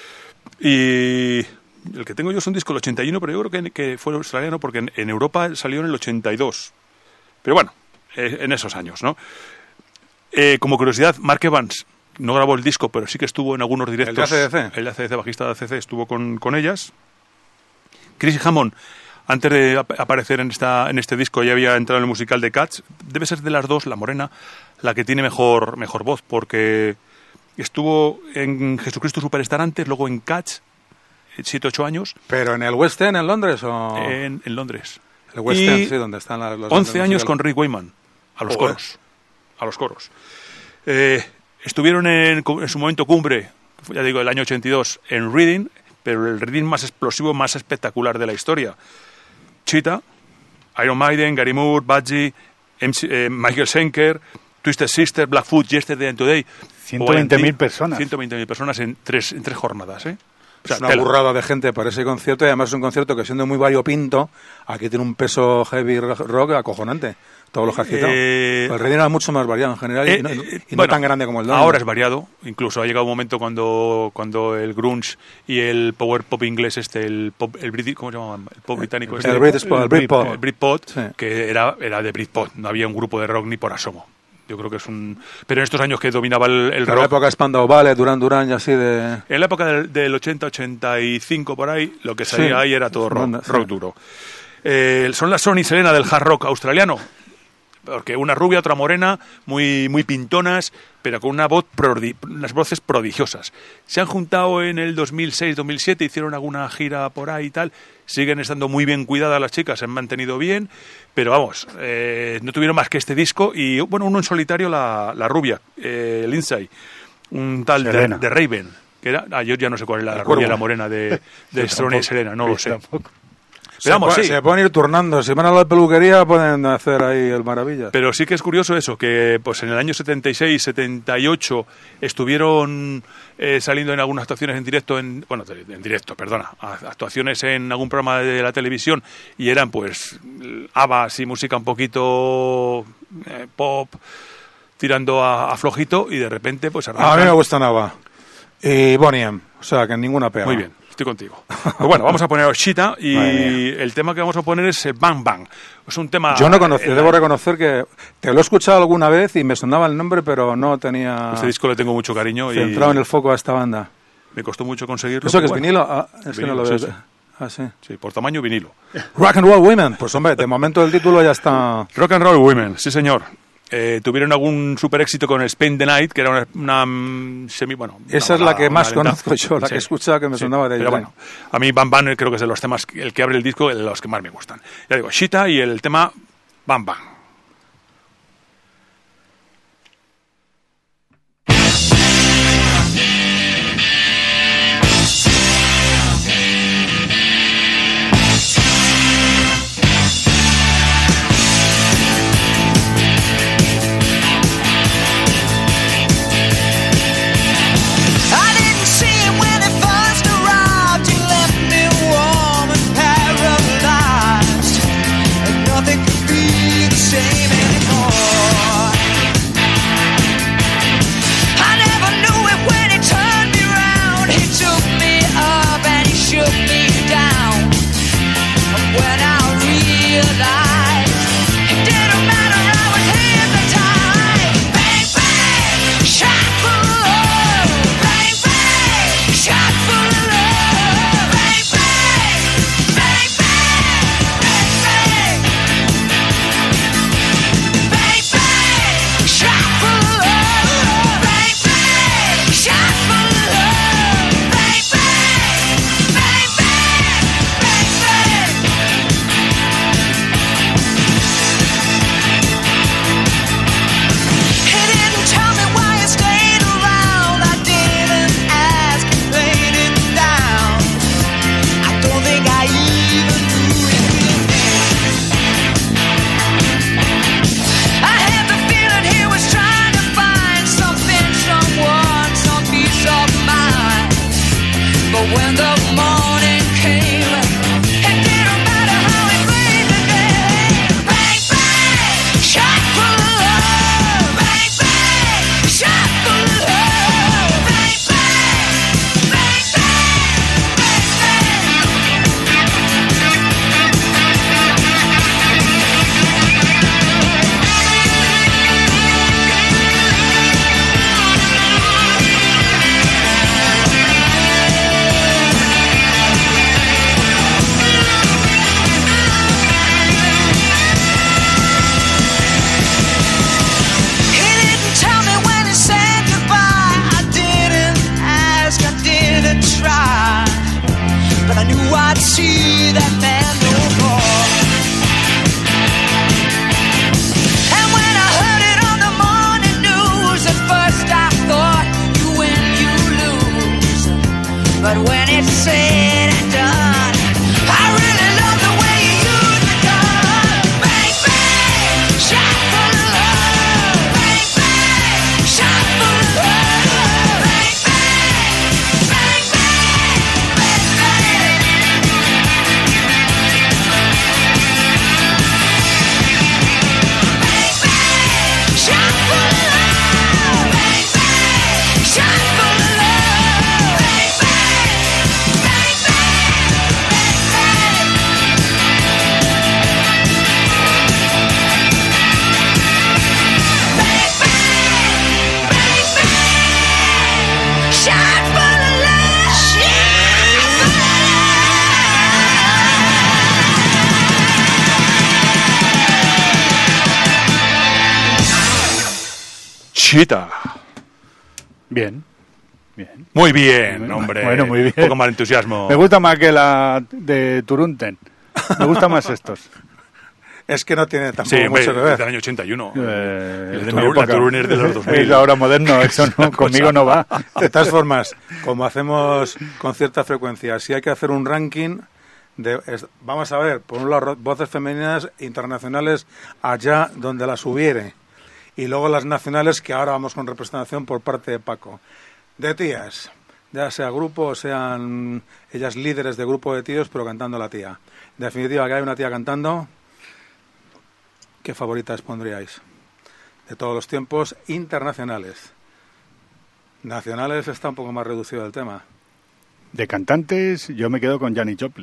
y el que tengo yo es un disco del ochenta y uno, pero yo creo que, que fue australiano porque en, en Europa salió en el ochenta y dos. Pero bueno, eh, en esos años, ¿no? Eh, como curiosidad, Mark Evans no grabó el disco, pero sí que estuvo en algunos directos. ¿El de A C D C? El de A C D C, bajista de A C D C, estuvo con, con ellas. Chrissy Hammond, antes de ap- aparecer en, esta, en este disco, ya había entrado en el musical de Cats. Debe ser de las dos, la morena, la que tiene mejor, mejor voz, porque estuvo en Jesucristo Superstar antes, luego en Cats, siete ocho años, ¿Pero en el West End, en Londres o...? en, en Londres. El West y End, sí, donde están las... las once bandas años con musicales. Rick Wayman, a los Joder. coros. A los coros. Eh, estuvieron en, en su momento cumbre, ya digo, el año ochenta y dos, en Reading, pero el Reading más explosivo, más espectacular de la historia. Cheetah, Iron Maiden, Gary Moore, Budgie, M C, eh, Michael Schenker, Twisted Sister, Blackfoot, Yesterday and Today. ciento veinte mil personas. ciento veinte mil personas en tres, en tres jornadas, ¿eh? O sea, Es una tela. burrada de gente para ese concierto y además es un concierto que siendo muy variopinto, aquí tiene un peso heavy rock acojonante. Todos los que has citado. Eh, el Reading era mucho más variado en general y Eh, no, eh, y no bueno, tan grande como el Londres. ahora es variado, incluso ha llegado un momento cuando cuando el grunge y el power pop inglés este, el pop, el British, ¿cómo se llama? El pop británico El este, Britpop, el Britpop. el Britpop, Sí. que era era de Britpop, no había un grupo de rock ni por asomo. Yo creo que es un... Pero en estos años que dominaba el, el En la rock... época Spandau Ballet, Duran Duran y así de... En la época del, del ochenta ochenta y cinco por ahí, lo que salía Sí. ahí era todo rock, Banda, sí. rock duro. Eh, son las Sonny Selena del hard rock australiano. porque una rubia, otra morena, muy, muy pintonas, pero con una voz prodi- unas voces prodigiosas. Se han juntado en el dos mil seis, dos mil siete, hicieron alguna gira por ahí y tal, siguen estando muy bien cuidadas las chicas, se han mantenido bien, pero vamos, eh, no tuvieron más que este disco y, bueno, uno en solitario, la, la rubia, eh, Lindsay, un tal de, Selena. de Raven, que era, ah, yo ya no sé cuál es la, El rubia, cuervo. la morena de, de Yo Strone y tampoco. Selena, no Yo lo sé. tampoco. Pero vamos, se, sí. se pueden ir turnando. Si van a la peluquería, pueden hacer ahí el maravilla. Pero sí que es curioso eso, que pues en el año setenta y seis, setenta y ocho estuvieron eh, saliendo en algunas actuaciones en directo, en, bueno, en directo, perdona, a- actuaciones en algún programa de la televisión y eran pues ABBA, así música un poquito eh, pop, tirando a, a flojito y de repente pues A mí me arrancan. gusta Nava. Y Bonnie M. O sea, que ninguna pega. Muy bien, estoy contigo. Pues bueno, vamos a poner Oshita y Madre el tema que vamos a poner es eh, Bang Bang. Es un tema... Yo no conocía, eh, debo reconocer que te lo he escuchado alguna vez y me sonaba el nombre, pero no tenía Este disco le tengo mucho cariño y centrado en el foco a esta banda. me costó mucho conseguirlo. ¿Eso que es pero bueno. vinilo? Ah, es que Vinilo, no lo veo. sí, sí. Ah, sí. Sí, por tamaño vinilo. Rock and Roll Women. Pues hombre, de momento el título ya está... Rock and Roll Women, sí señor. Eh, tuvieron algún super éxito con Spend the Night, que era una, una, mm, semi, bueno... una Esa es la balada, que más una lenta. conozco yo, la que he escuchado que me sonaba de Pero ella. bueno, a mí Bam Bam creo que es de los temas, el que abre el disco, de los que más me gustan. Ya digo, Shita y el tema Bam Bam. I didn't see him when he first arrived. He left me warm and paralyzed, and nothing could be the same anymore. I never knew it when he turned me round. He took me up and he shook me down. And when I realized it didn't matter, I was hypnotized. Bang bang, shot full of love. Bang bang, shot full of love. Bang bang, bang bang, bang bang. Bang bang, shot full of love. Bang bang, shot full of love. Bang bang, bang bang, bang bang. He didn't tell me why he stayed around. I didn't ask, he played it down. I don't think I even knew his name. I had the feeling he was trying to find something, someone, some peace of mind. But when the morning came, it didn't matter how he played the game. Bang bang, shot full of love. Bang bang, shot full of love. Bang bang, bang He didn't tell me when he said goodbye. I didn't ask, I didn't try. But I knew I'd see that man no more. And when I heard it on the morning news, at first I thought you win, you lose. But when it's said and done, I really love the way you use the gun. Bang bang, shot full of love. Bang bang, shot full of love. Bang bang, bang bang, bang bang. Bang bang, shot full of love. Bang bang, shot full of love. Bang bang, bang bang, bang bang. Conchita. Bien. Bien. Muy bien, Bueno, hombre. bueno, muy bien. Un poco más de entusiasmo. Me gusta más que la de Turunten. Me gustan más estos. Es que no tiene tampoco Sí, hombre, mucho que es ver. del año ochenta y uno. Eh, El de es mi Turun- la época. Turun es de los dos mil. Es ahora moderno, eso no, conmigo no va. De todas formas, como hacemos con cierta frecuencia, si hay que hacer un ranking, de, es- vamos a ver, por un lado, ro- voces femeninas internacionales allá donde las hubiere. Y luego las nacionales, que ahora vamos con representación por parte de Paco. De tías, ya sea grupo o sean ellas líderes de grupo de tíos, pero cantando la tía. En definitiva, que hay una tía cantando, ¿qué favoritas pondríais? De todos los tiempos, internacionales. Nacionales está un poco más reducido el tema. De cantantes, yo me quedo con Janis Joplin.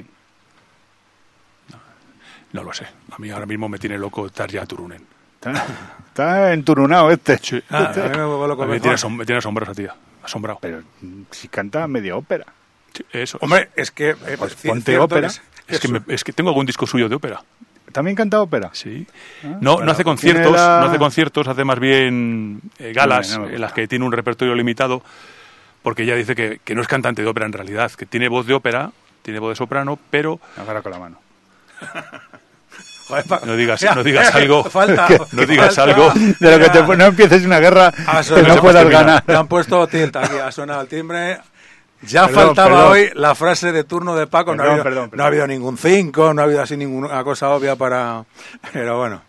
No lo sé. A mí ahora mismo me tiene loco Tarja Turunen. Está, está enturunado este. Sí. Ah, a mí me vuelvo loco A mí me Beth tiene, Horn. asom- me tiene asombrado esa tía. Asombrado. Pero mm, si canta media ópera. Sí, eso. Hombre, es que... eh, Pues ci- ponte cierto ópera. Es, es, que me- es que tengo algún disco suyo de ópera. ¿También canta ópera? Sí. Ah, No, bueno, no hace tiene conciertos, la- no hace conciertos, hace más bien eh, galas No, no me en las gusta. que tiene un repertorio limitado, porque ella dice que, que no es cantante de ópera en realidad, que tiene voz de ópera, tiene voz de soprano, pero Agarra con la mano. Joder, pa- no digas, Mira, no digas algo, Falta, no digas falta. algo. De lo que te, no empieces una guerra Ah, que suena- no se puedas termina. ganar. Le han puesto tilt aquí, ha sonado el timbre. Ya Perdón, faltaba perdón. hoy la frase de turno de Paco. no, ha Perdón, habido, perdón, no perdón. ha habido ningún cinco, no ha habido así ninguna cosa obvia para... Pero bueno.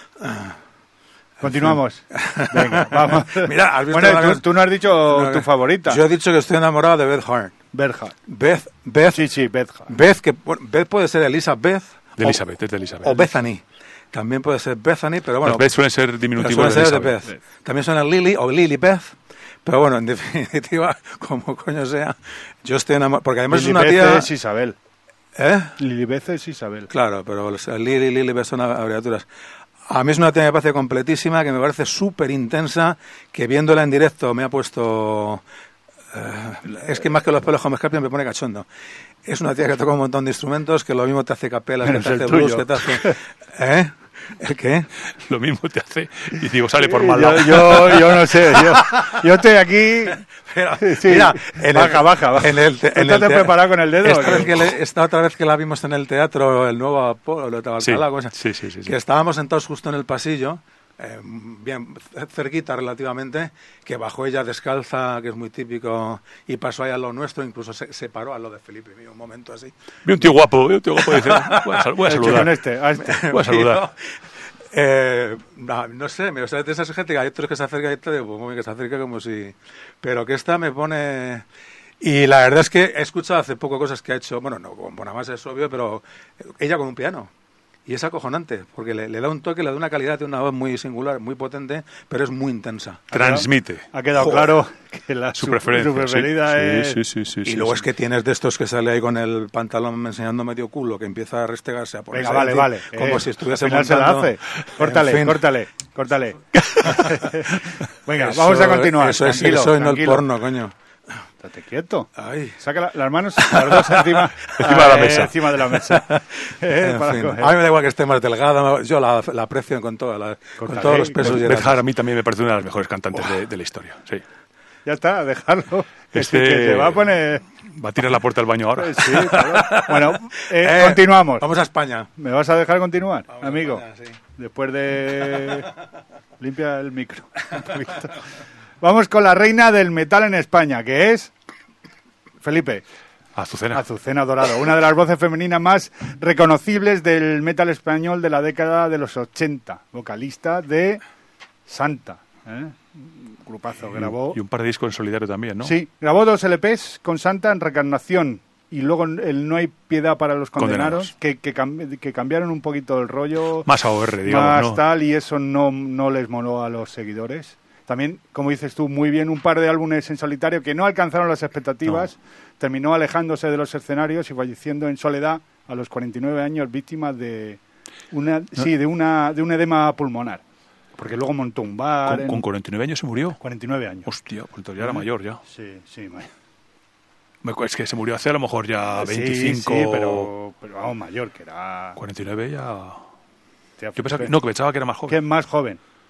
Continuamos. Venga, vamos. Mira, ¿has visto bueno, la tú, cosa? tú no has dicho No, tu favorita. Yo he dicho que estoy enamorado de Beth Hart. Berja. Beth, Beth, Sí, sí, Berja. Beth, que, bueno, Beth puede ser Elizabeth. De o- Elizabeth, es de Elizabeth. O Bethany. También puede ser Bethany, pero bueno. Las Beth suelen ser pero diminutivos suele de ser de Elizabeth. Beth. También suena Lily o Lily Beth. Pero bueno, en definitiva, como coño sea, yo estoy enamorado. Porque además es una Lilibeth tía. es Isabel. ¿Eh? Lilibeth es Isabel. Claro, pero o sea, Lily y Lily Beth son abreviaturas. A mí es una tía que me parece completísima, que me parece súper intensa, que viéndola en directo me ha puesto... eh, es que más que los pelos como escarpia me pone cachondo. Es una tía que toca un montón de instrumentos, que lo mismo te hace capelas, que Menos te el hace blues, tuyo. que te hace... ¿Eh? ¿El qué? Lo mismo te hace y digo, sale por mal yo, lado. yo, yo no sé. Yo, yo estoy aquí. Pero, Sí, mira, en baja, el- baja, baja. En el, te- ¿Tú en te el has te- preparado con el dedo? Esta, o qué? vez que le- esta otra vez que la vimos en el teatro, el nuevo Apolo, de Sí, Tabalcalá, cosa, sí, sí, sí, sí. que estábamos sentados justo en el pasillo, eh, bien cerquita relativamente, que bajó ella descalza, que es muy típico, y pasó ahí a lo nuestro, incluso se, se paró a lo de Felipe, mío, un momento así. Vi un tío guapo, vi un tío guapo y dice, voy a, sal- voy a El saludar. con este, a este. Voy a saludar. Eh, no, no sé, me, o sea, de esa gente que hay otros que se acercan y te digo, pues muy bien, que se acerca como si... Pero que esta me pone... Y la verdad es que he escuchado hace poco cosas que ha hecho, bueno, no, con Bonamás es obvio, pero ella con un piano. Y es acojonante, porque le, le da un toque, le da una calidad, tiene una voz muy singular, muy potente, pero es muy intensa. Transmite. Ha quedado Joder. claro que la Su preferencia. su preferida sí. es... Sí, sí, sí, sí, Y sí, luego sí. es que tienes de estos que sale ahí con el pantalón enseñando medio culo, que empieza a restregarse, a ponerse Venga, vale, a decir vale. como Eh, si estuviese al final se la montando- hace. Córtale, En fin. córtale, córtale. Venga, Eso- vamos a continuar. Eso es, tranquilo, eso y no el tranquilo. porno, coño. Estate quieto. Ay. Saca la- las manos, las dos encima, Encima de la eh, mesa. Encima de la mesa. Eh, En para fin, coger. a mí me da igual que esté más delgada, yo la, la aprecio con, toda la- con Cortaré, todos los pesos y Beth edades. Hart a mí también me parece una de las mejores cantantes de, de la historia. Sí. Ya está, dejarlo. Que Este- sí, que se va a poner... Va a tirar la puerta del baño ahora. Sí, claro. Bueno, eh, Eh, continuamos. Vamos a España. ¿Me vas a dejar continuar, Vamos a amigo? España, sí. Después de... Limpia el micro. un poquito. Vamos con la reina del metal en España, que es... Felipe, Azucena. Azucena Dorado, una de las voces femeninas más reconocibles del metal español de la década de los ochenta, vocalista de Santa, ¿eh? Un grupazo, grabó... Y un par de discos en solitario también, ¿no? Sí, grabó dos L Pes con Santa en Reencarnación y luego el No hay piedad para los condenados, Condenados. que, que, cam- que cambiaron un poquito el rollo, Más A O R, digamos, más ¿no? tal, y eso no, no les moló a los seguidores. También, como dices tú, muy bien, un par de álbumes en solitario que no alcanzaron las expectativas, terminó alejándose de los escenarios y falleciendo en soledad a los cuarenta y nueve años, víctima de una, sí, de una de un edema pulmonar. Porque luego montó un bar. Con, en- con cuarenta y nueve años se murió. cuarenta y nueve años. Hostia, pues entonces ya era mayor ya. Sí, sí, ma- Me- Es que se murió hace a lo mejor ya Sí, veinticinco. sí, pero, pero vamos, mayor, que era... cuarenta y nueve ya... Hostia, Yo pensaba que, pe- no, que pensaba que era más que joven. es más joven.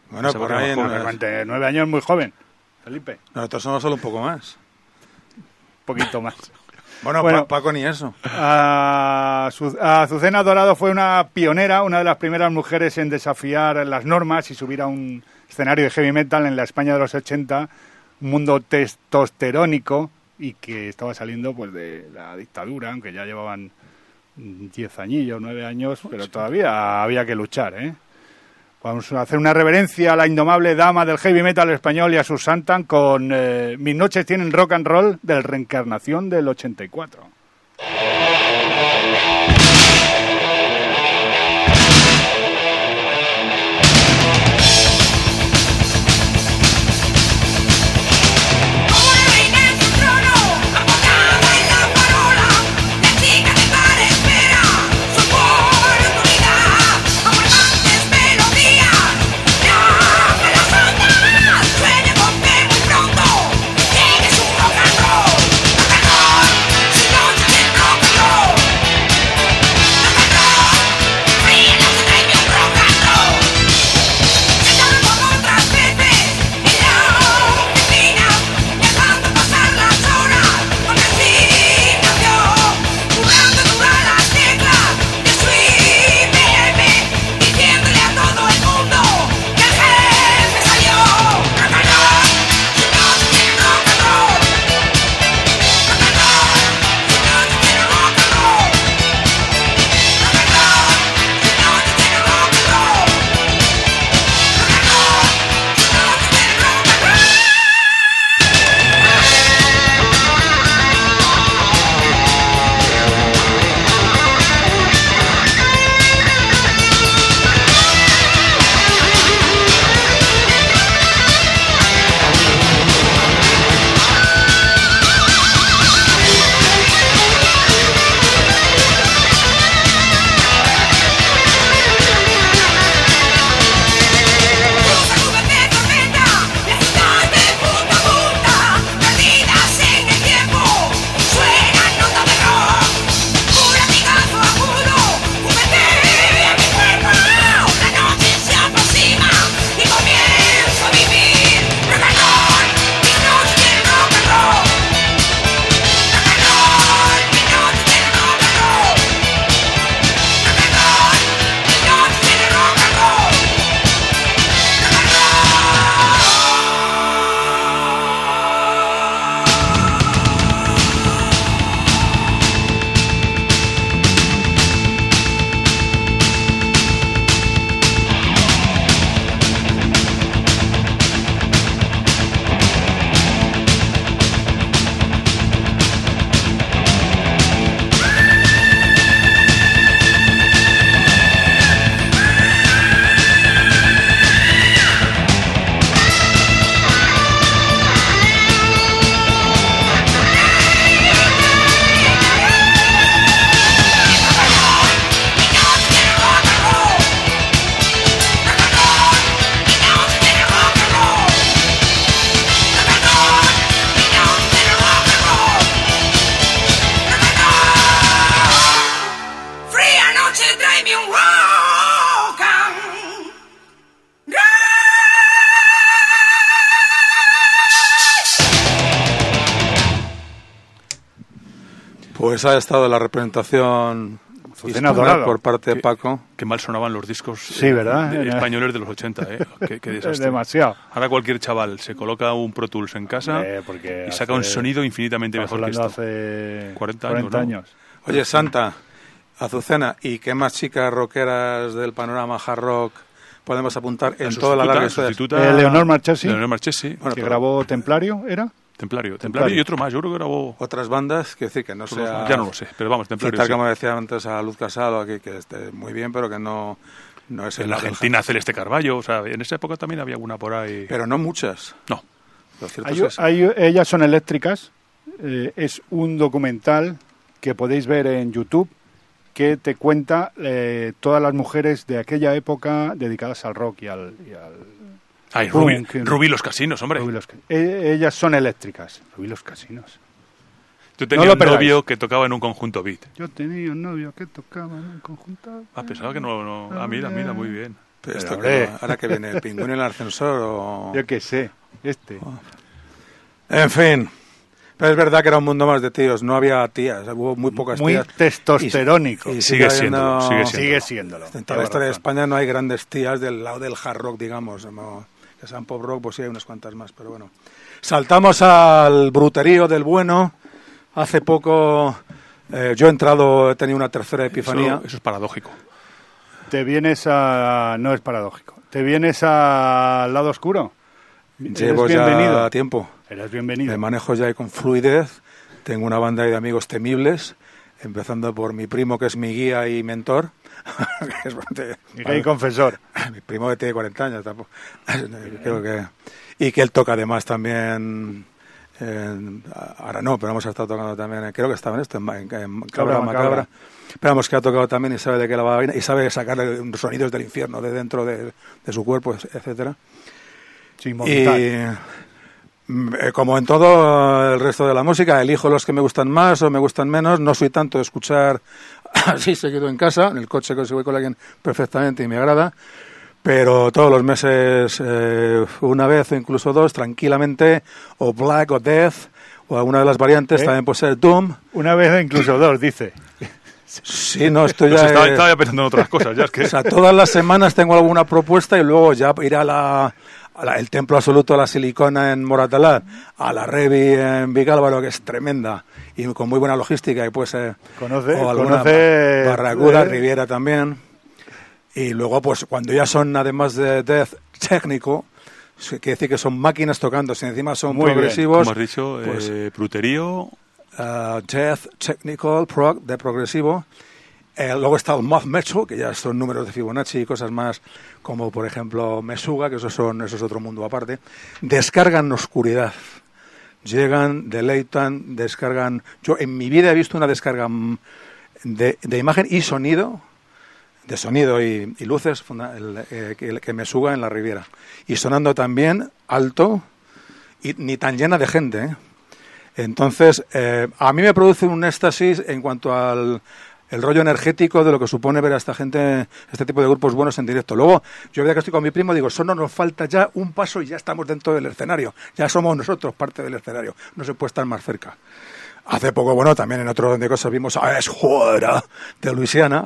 Bueno, Esa por época ahí era no más es- joven. cuarenta y nueve años muy joven, Felipe. Nosotros somos solo un poco más. Un poquito más. Bueno, Bueno. Pa- Paco ni eso. A Azu- a Azucena Dorado fue una pionera, una de las primeras mujeres en desafiar las normas y subir a un escenario de heavy metal en la España de los ochenta, un mundo testosterónico y que estaba saliendo pues de la dictadura, aunque ya llevaban diez añillos, nueve años, pero todavía había que luchar, ¿eh? Vamos a hacer una reverencia a la indomable dama del heavy metal español y a su Santan con eh, Mis noches tienen rock and roll del Reencarnación del ochenta y cuatro. Come una reina en su trono, apoyada en la parola, la chica de par espera su oportunidad. Aguardantes melodías, llama las ondas, sueña con que muy pronto llegue su rock and roll. Rock and roll, su noche de rock and roll. Rock and roll, fría noche de mi rock and roll. Sentado como otras veces en la oficina, dejando pasar las horas con resignación, jugando dura las teclas de su I B M, diciéndole a todo el mundo que el jefe salió. Rock and roll, su noche tiene rock and roll. Rock and roll, su noche tiene rock and roll. Rock and roll, su noche tiene rock and roll. Cruza nubes de tormenta, la ciudad de punta a punta, perdidas en el tiempo, suenan notas de rock. Un latigazo agudo, juguetea mi cuerpo. La noche se aproxima y comienzo a vivir. Rock and roll, mis noches tienen rock and roll. Rock and roll, mis noches tienen rock and roll. Rock and roll, mis noches tienen rock and roll. Fría noche, tráeme un rock and Pues ha estado la representación Azucena hispana Dorado. por parte de Qué- Paco. Qué mal sonaban los discos Sí, eh, ¿verdad? de- Era- españoles de los ochenta, ¿eh? Qué, qué Es desastre. demasiado. Ahora cualquier chaval se coloca un Pro Tools en casa Eh, porque y saca un hace- sonido infinitamente Estamos mejor que hablando esto. hace cuarenta años, ¿no? años. Oye, Santa, Azucena, ¿y qué más chicas rockeras del panorama hard rock podemos apuntar en La toda la sustituta- larga historia? sustituta- Eh, Leonor Marchesi. Leonor Marchesi, Bueno, que pero- grabó Templario, ¿era? Templario, Templario. Templario y otro más, yo creo que grabó... Otras bandas, que decir que no sea... Ya no lo sé, pero vamos, Templario citar, sí. como decía antes, a Luz Casado, aquí, que esté muy bien, pero que no, no es el En la mejor Argentina hard. Celeste Carballo, o sea, en esa época también había alguna por ahí... Pero no muchas. No, Lo cierto Hay- es que sí. hay- ellas son eléctricas. Eh, es un documental que podéis ver en YouTube que te cuenta eh, todas las mujeres de aquella época dedicadas al rock y al... y al- Ay, Pum, Rubí, que- Rubí los casinos, hombre. Rubí los- eh, ellas son eléctricas. Rubí los casinos. Yo No tenía lo un perdáis. novio que tocaba en un conjunto beat. Yo tenía un novio que tocaba en un conjunto. Ah, pensaba que no... no- Ah, mira, mira, muy bien. Pero esto Pero, hombre. que- ahora que viene el pingüino en el ascensor o... Yo qué sé, este. En fin. Pero es verdad que era un mundo más de tíos, no había tías, hubo muy pocas Muy tías. testosterónico. Y- y Sigue habiendo- siéndolo, sigue siéndolo. Sigue siéndolo. En toda Tienes la historia de razón. España no hay grandes tías del lado del hard rock, digamos. No, que sean pop rock, pues sí hay unas cuantas más, pero bueno. Saltamos al bruterío del bueno. Hace poco eh, yo he entrado, he tenido una tercera epifanía. Eso, eso es paradójico. Te vienes a... No es paradójico. ¿Te vienes al lado oscuro? Llevo Eres ya bienvenido. tiempo. Eres bienvenido. Me manejo ya con fluidez. Tengo una banda de amigos temibles, empezando por mi primo, que es mi guía y mentor. Que es bastante- Y gay confesor. Mi primo que tiene cuarenta años tampoco. Creo que, y que él toca además también. En, ahora no, pero hemos estado tocando también. Creo que estaba en esto, en, en, en Cabra Cabra Macabra. Macabra. Pero vamos, que ha tocado también y sabe de qué la va a venir. Y sabe sacar sonidos del infierno de dentro de, de su cuerpo, etcétera. Sin Y montar. mm, eh, como en todo el resto de la música, elijo los que me gustan más o me gustan menos. No soy tanto de escuchar así seguido en casa, en el coche que si voy con alguien perfectamente y me agrada. Pero todos los meses, eh, una vez o incluso dos, tranquilamente, o Black o Death, o alguna de las variantes, ¿Eh? también puede ser Doom. Una vez o incluso dos, dice. Sí, no, esto Pues ya estaba, es- estaba ya pensando en otras cosas. Ya es que O sea, todas las semanas tengo alguna propuesta y luego ya ir a la, a la- el Templo Absoluto, a la Silicona en Moratalá, a la Revi en Vicálvaro, que es tremenda y con muy buena logística, y pues eh, Conoce- o alguna conoce- Ba- Barracuda, eh. Riviera también. Y luego, pues cuando ya son, además de death técnico, se- quiere decir que son máquinas tocando, si encima son Muy bien. progresivos, como has dicho, pues, eh, Bruterío, Uh, Death Technical Prog de progresivo. Eh, luego está el Moth Metal, que ya son números de Fibonacci y cosas más, como por ejemplo Mesuga, que eso, son, eso es otro mundo aparte. Descargan oscuridad. Llegan, deleitan, descargan. Yo en mi vida he visto una descarga mm, de, de imagen y sonido, de sonido y, y luces, funda- el, eh, que, que Mesuga en la Riviera. Y sonando también alto y ni tan llena de gente, ¿eh? Entonces, eh, a mí me produce un éxtasis en cuanto al el rollo energético de lo que supone ver a esta gente, este tipo de grupos buenos en directo. Luego, yo veo que estoy con mi primo, digo, solo nos falta ya un paso y ya estamos dentro del escenario. Ya somos nosotros parte del escenario. No se puede estar más cerca. Hace poco, bueno, también en otro de cosas vimos a Esjuera de Luisiana.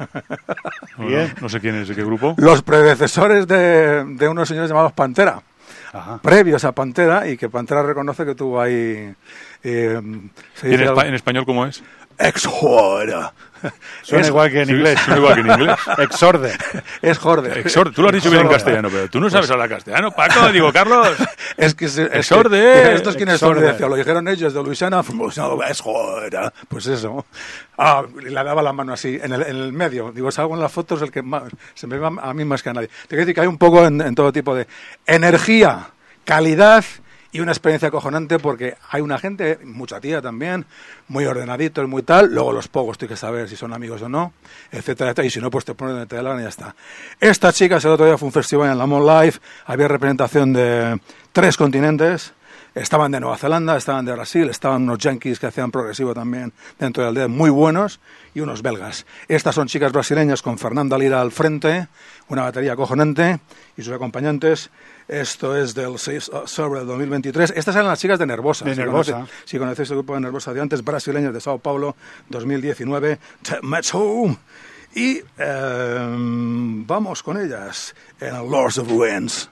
no, Bien. no, no sé quién es, de qué grupo. Los predecesores de, de unos señores llamados Pantera. Ajá. Previos a Pantera, y que Pantera reconoce que tuvo ahí... eh, se ¿Y en, dice espa- algo- en español cómo es? Exhorder. Suena Es- igual que en Sí, inglés. suena igual que en inglés. Exorde. Es Jorder. Exorde. Tú lo has dicho bien en Exorde. castellano, pero tú no sabes hablar castellano, Paco. Digo, Carlos. Es que... se- es que- Exorde. ¿Esto es quién es Exorde. Exorde? Lo dijeron ellos de Luisiana. Exorder. Pues eso. Ah, le daba la mano así, en el, en el medio. Digo, salgo en las fotos el que más, se me va a mí más que a nadie. Te quiero decir que hay un poco en, en todo tipo de energía, calidad y una experiencia acojonante, porque hay una gente, mucha tía también, muy ordenaditos, muy tal. Luego los pogos, tienes que saber si son amigos o no, etcétera, etcétera. Y si no, pues te ponen donde te da la gana y ya está. Estas chicas, el otro día fue un festival en la Mon Live, había representación de tres continentes. Estaban de Nueva Zelanda, estaban de Brasil, estaban unos yankees que hacían progresivo también dentro de la aldea, muy buenos, y unos belgas. Estas son chicas brasileñas con Fernanda Lira al frente, una batería acojonante, y sus acompañantes. Esto es del seis sobre el dos mil veintitrés. Estas eran las chicas de Nervosa. De si Nervosa. conoce- Si conocéis el grupo de Nervosa de antes, brasileños de Sao Paulo, dos mil diecinueve, Te Meto. Y eh, vamos con ellas en el Lords of Ruins.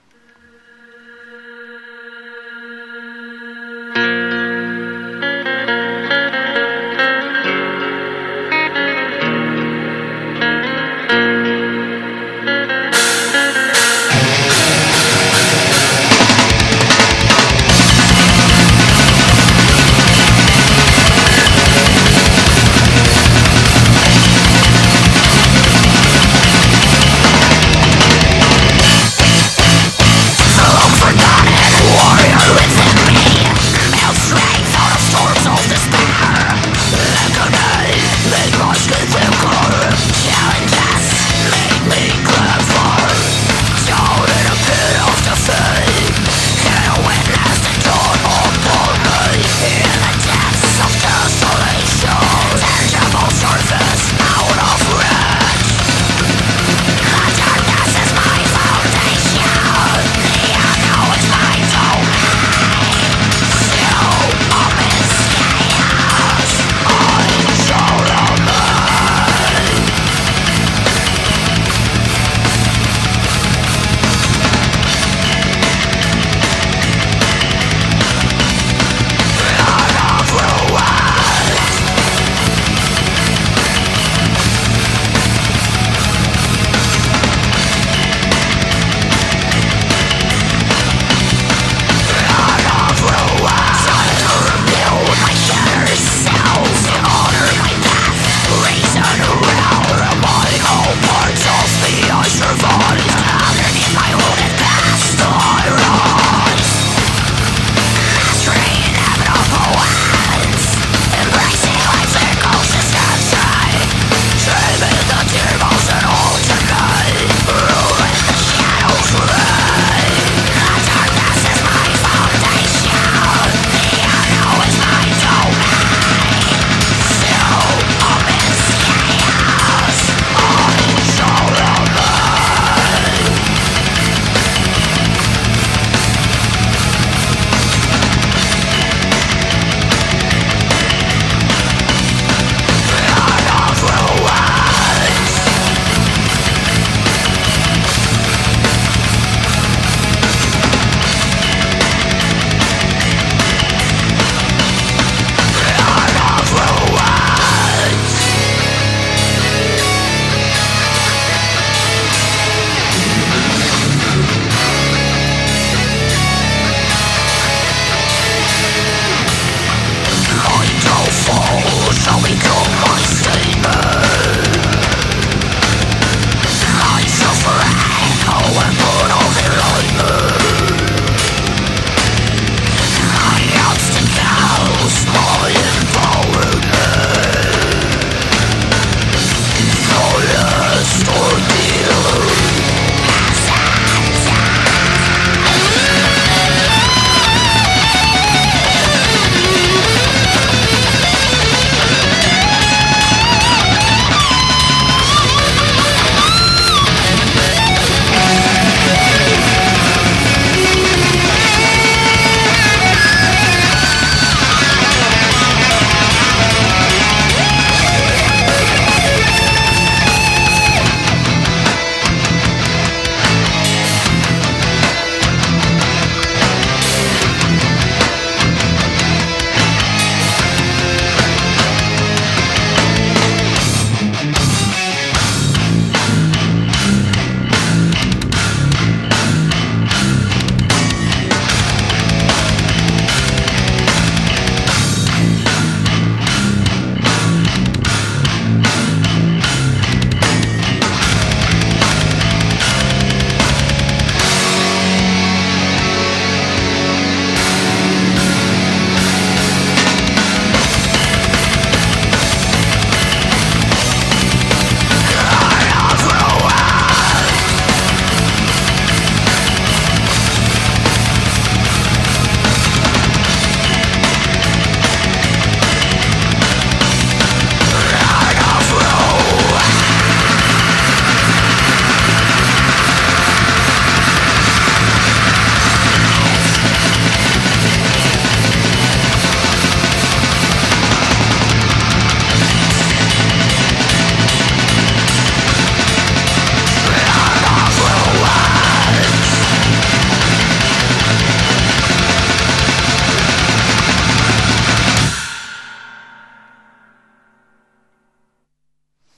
Forgotten warrior within me melts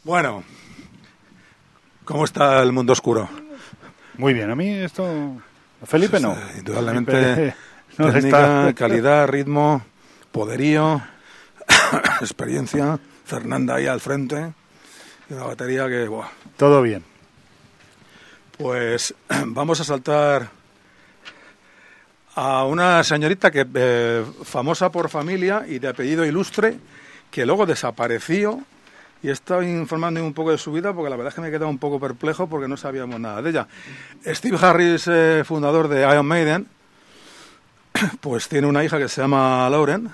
Bueno, ¿cómo está el mundo oscuro? Muy bien, a mí esto... Felipe no. Pues, eh, indudablemente, Felipe nos técnica, está- calidad, ritmo, poderío, experiencia. Fernanda ahí al frente. Y una batería que... Buah. Todo bien. Pues vamos a saltar a una señorita que eh, famosa por familia y de apellido ilustre, que luego desapareció, y he estado informando un poco de su vida porque la verdad es que me he quedado un poco perplejo porque no sabíamos nada de ella. Steve Harris, eh, fundador de Iron Maiden, pues tiene una hija que se llama Lauren,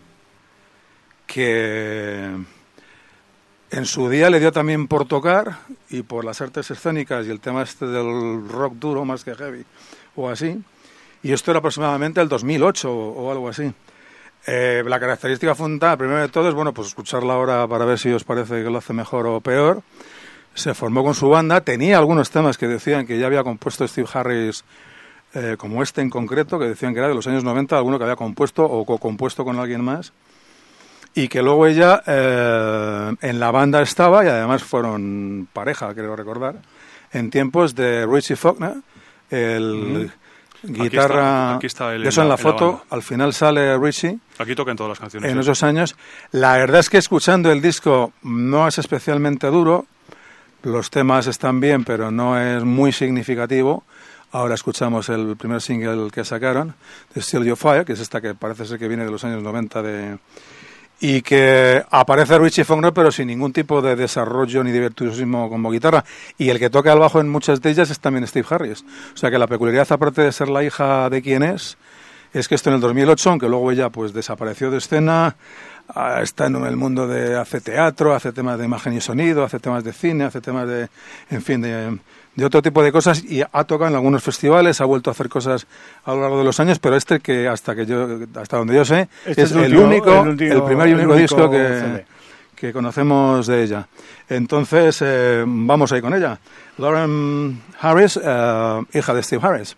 que en su día le dio también por tocar y por las artes escénicas y el tema este del rock duro más que heavy o así. Y esto era aproximadamente el dos mil ocho o, o algo así. Eh, la característica fundamental, primero de todo, es bueno, pues escucharla ahora para ver si os parece que lo hace mejor o peor. Se formó con su banda, tenía algunos temas que decían que ya había compuesto Steve Harris, eh, como este en concreto, que decían que era de los años noventa, alguno que había compuesto o co-compuesto con alguien más. Y que luego ella eh, en la banda estaba, y además fueron pareja, creo recordar, en tiempos de Richie Faulkner, el guitarra... Aquí está- aquí está él de eso en en la- la en la foto, banda. al final sale Richie Aquí tocan todas las canciones. en sí. esos años. La verdad es que escuchando el disco no es especialmente duro, los temas están bien, pero no es muy significativo. Ahora escuchamos el primer single que sacaron, de Still Your Fire, que es esta que parece ser que viene de los años noventa, de... y que aparece Richie Faulkner pero sin ningún tipo de desarrollo ni de virtuosismo como guitarra, y el que toca el bajo en muchas de ellas es también Steve Harris. O sea que la peculiaridad, aparte de ser la hija de quien es, es que esto en el dos mil ocho, aunque luego ella pues desapareció de escena, ah, está en el mundo de... hace teatro, hace temas de imagen y sonido, hace temas de cine, hace temas de... en fin, de... de otro tipo de cosas, y ha tocado en algunos festivales, ha vuelto a hacer cosas a lo largo de los años, pero este que hasta que yo hasta donde yo sé Este es es el el, último- único, el último- el primer y el único único disco C que, D. que conocemos de ella. Entonces eh, vamos ahí con ella. Lauren Harris, eh, hija de Steve Harris.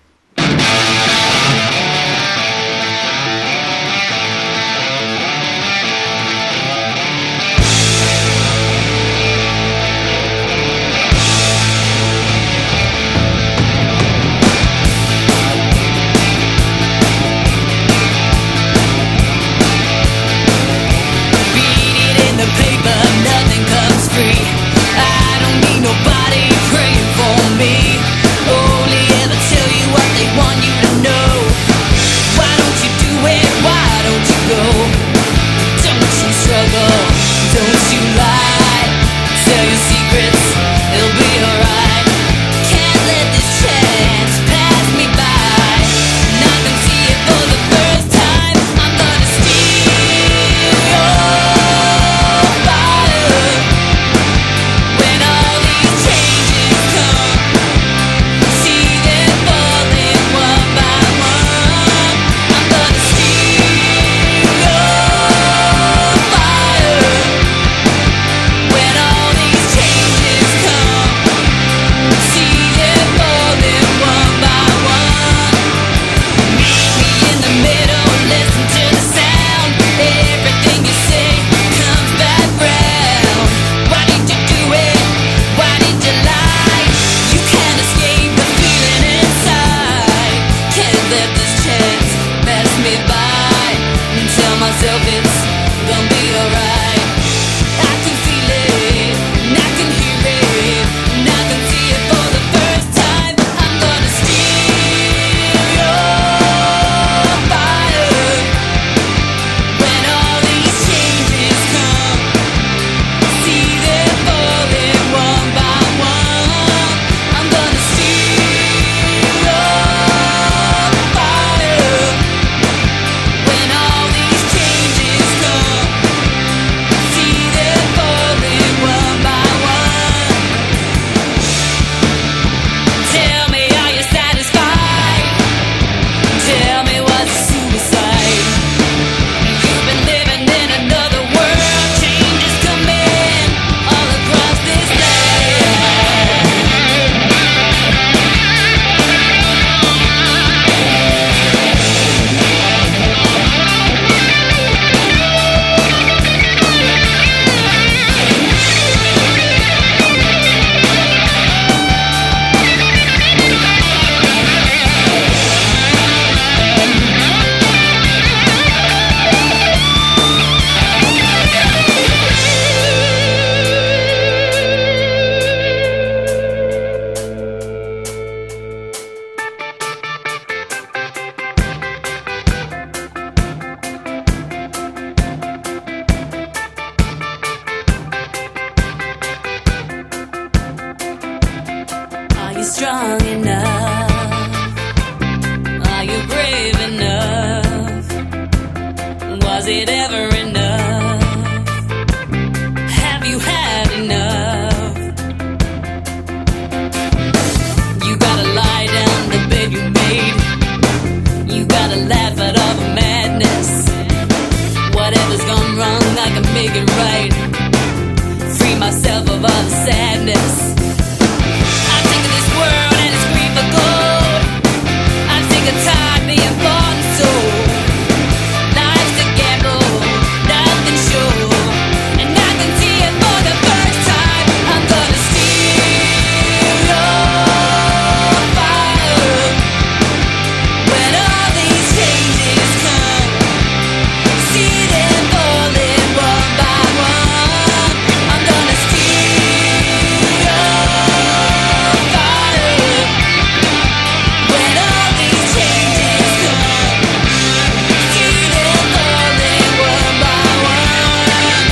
Read it in the paper, nothing comes free. I don't need nobody praying for me. Only ever tell you what they want you to know. Why don't you do it? Why don't you go? Don't you struggle? Don't you lie? Tell your secrets, it'll be alright. Can't let this chance pass me by. Not gonna see it for the first time. I'm gonna steal your fire. When all these changes come, see them falling one by one. I'm gonna steal your fire. strong enough? Are you brave enough? Was it ever enough? Have you had enough? You gotta lie down the bed you made. You gotta laugh at all the madness. Whatever's gone wrong, I can make it right. Free myself of all the sadness. I'm sick of this world and its greed for gold. I'm sick and tired being born so. Life's a gamble, nothing sure. And I can see it for the first time. I'm gonna steal your fire. When all these changes come, see them falling one by one. I'm gonna steal your fire. When all these changes come, see them falling one by one.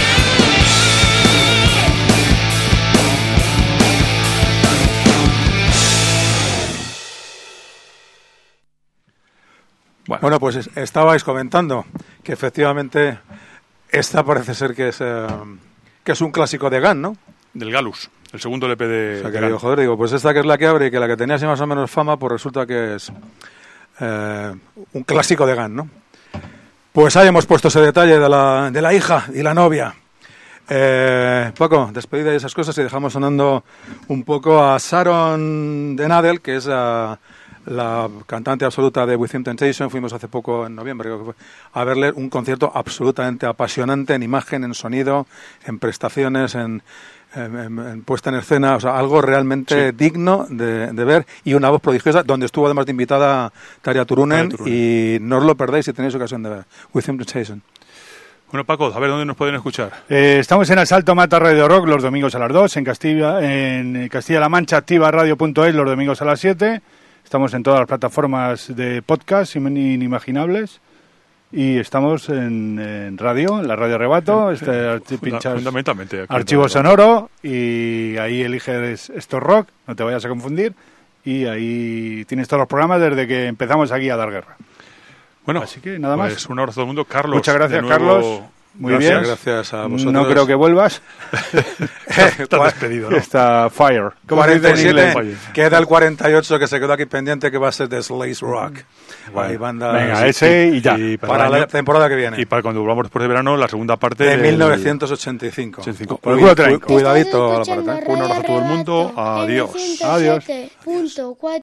Bueno, Bueno, pues es- estabais comentando que efectivamente esta parece ser que es eh, que es un clásico de Gun, ¿no? del Galus, el segundo L P de, O sea, que de digo, Gun. joder, digo, pues esta que es la que abre y que la que tenía así más o menos fama, pues resulta que es eh, un clásico de Gun, ¿no? Pues ahí hemos puesto ese detalle de la, de la hija y la novia. Eh, Paco, despedida y esas cosas, y dejamos sonando un poco a Sharon de Nadel, que es la, la cantante absoluta de Within Temptation. Fuimos hace poco, en noviembre, creo que fue, a verle un concierto absolutamente apasionante en imagen, en sonido, en prestaciones, en, en, en- en puesta en escena, o sea, algo realmente Sí. digno de, de ver, y una voz prodigiosa, donde estuvo además de invitada Tarja Turunen, Tarja Turunen. y no os lo perdéis si tenéis ocasión de ver Within Temptation. Bueno, Paco, a ver dónde nos pueden escuchar. Eh, estamos en Asalto Mata Radio Rock los domingos a las dos, en Castilla, en Castilla-La Mancha, activa radio punto es los domingos a las siete. Estamos en todas las plataformas de podcast inimaginables. Y estamos en, en radio, en la Radio Rebato, este, Funda- pinchas fundamentalmente. aquí archivo en- sonoro y ahí eliges esto rock, no te vayas a confundir. Y ahí tienes todos los programas desde que empezamos aquí a dar guerra. Bueno, Así que nada más. pues un abrazo a todo el mundo. Carlos, Muchas gracias, de nuevo, Carlos. Muy Gracias, bien. gracias a vosotros. No creo que vuelvas. Estás despedido, ¿no? Está Fire. ¿Cómo se dice en cuarenta y siete, inglés? queda el cuarenta y ocho que se quedó aquí pendiente, que va a ser de Slash Rock. Hay bandas Venga, ese y ya. Y para el la año- temporada que viene, Y para cuando volvamos después de verano, la segunda parte de del- mil novecientos ochenta y cinco. ochenta y cinco. Por el culo traen. Cuidadito a la Estás escuchando puerta. Un abrazo a todo el mundo. Radio Adiós. Rebato, Adiós. ciento siete punto cuatro.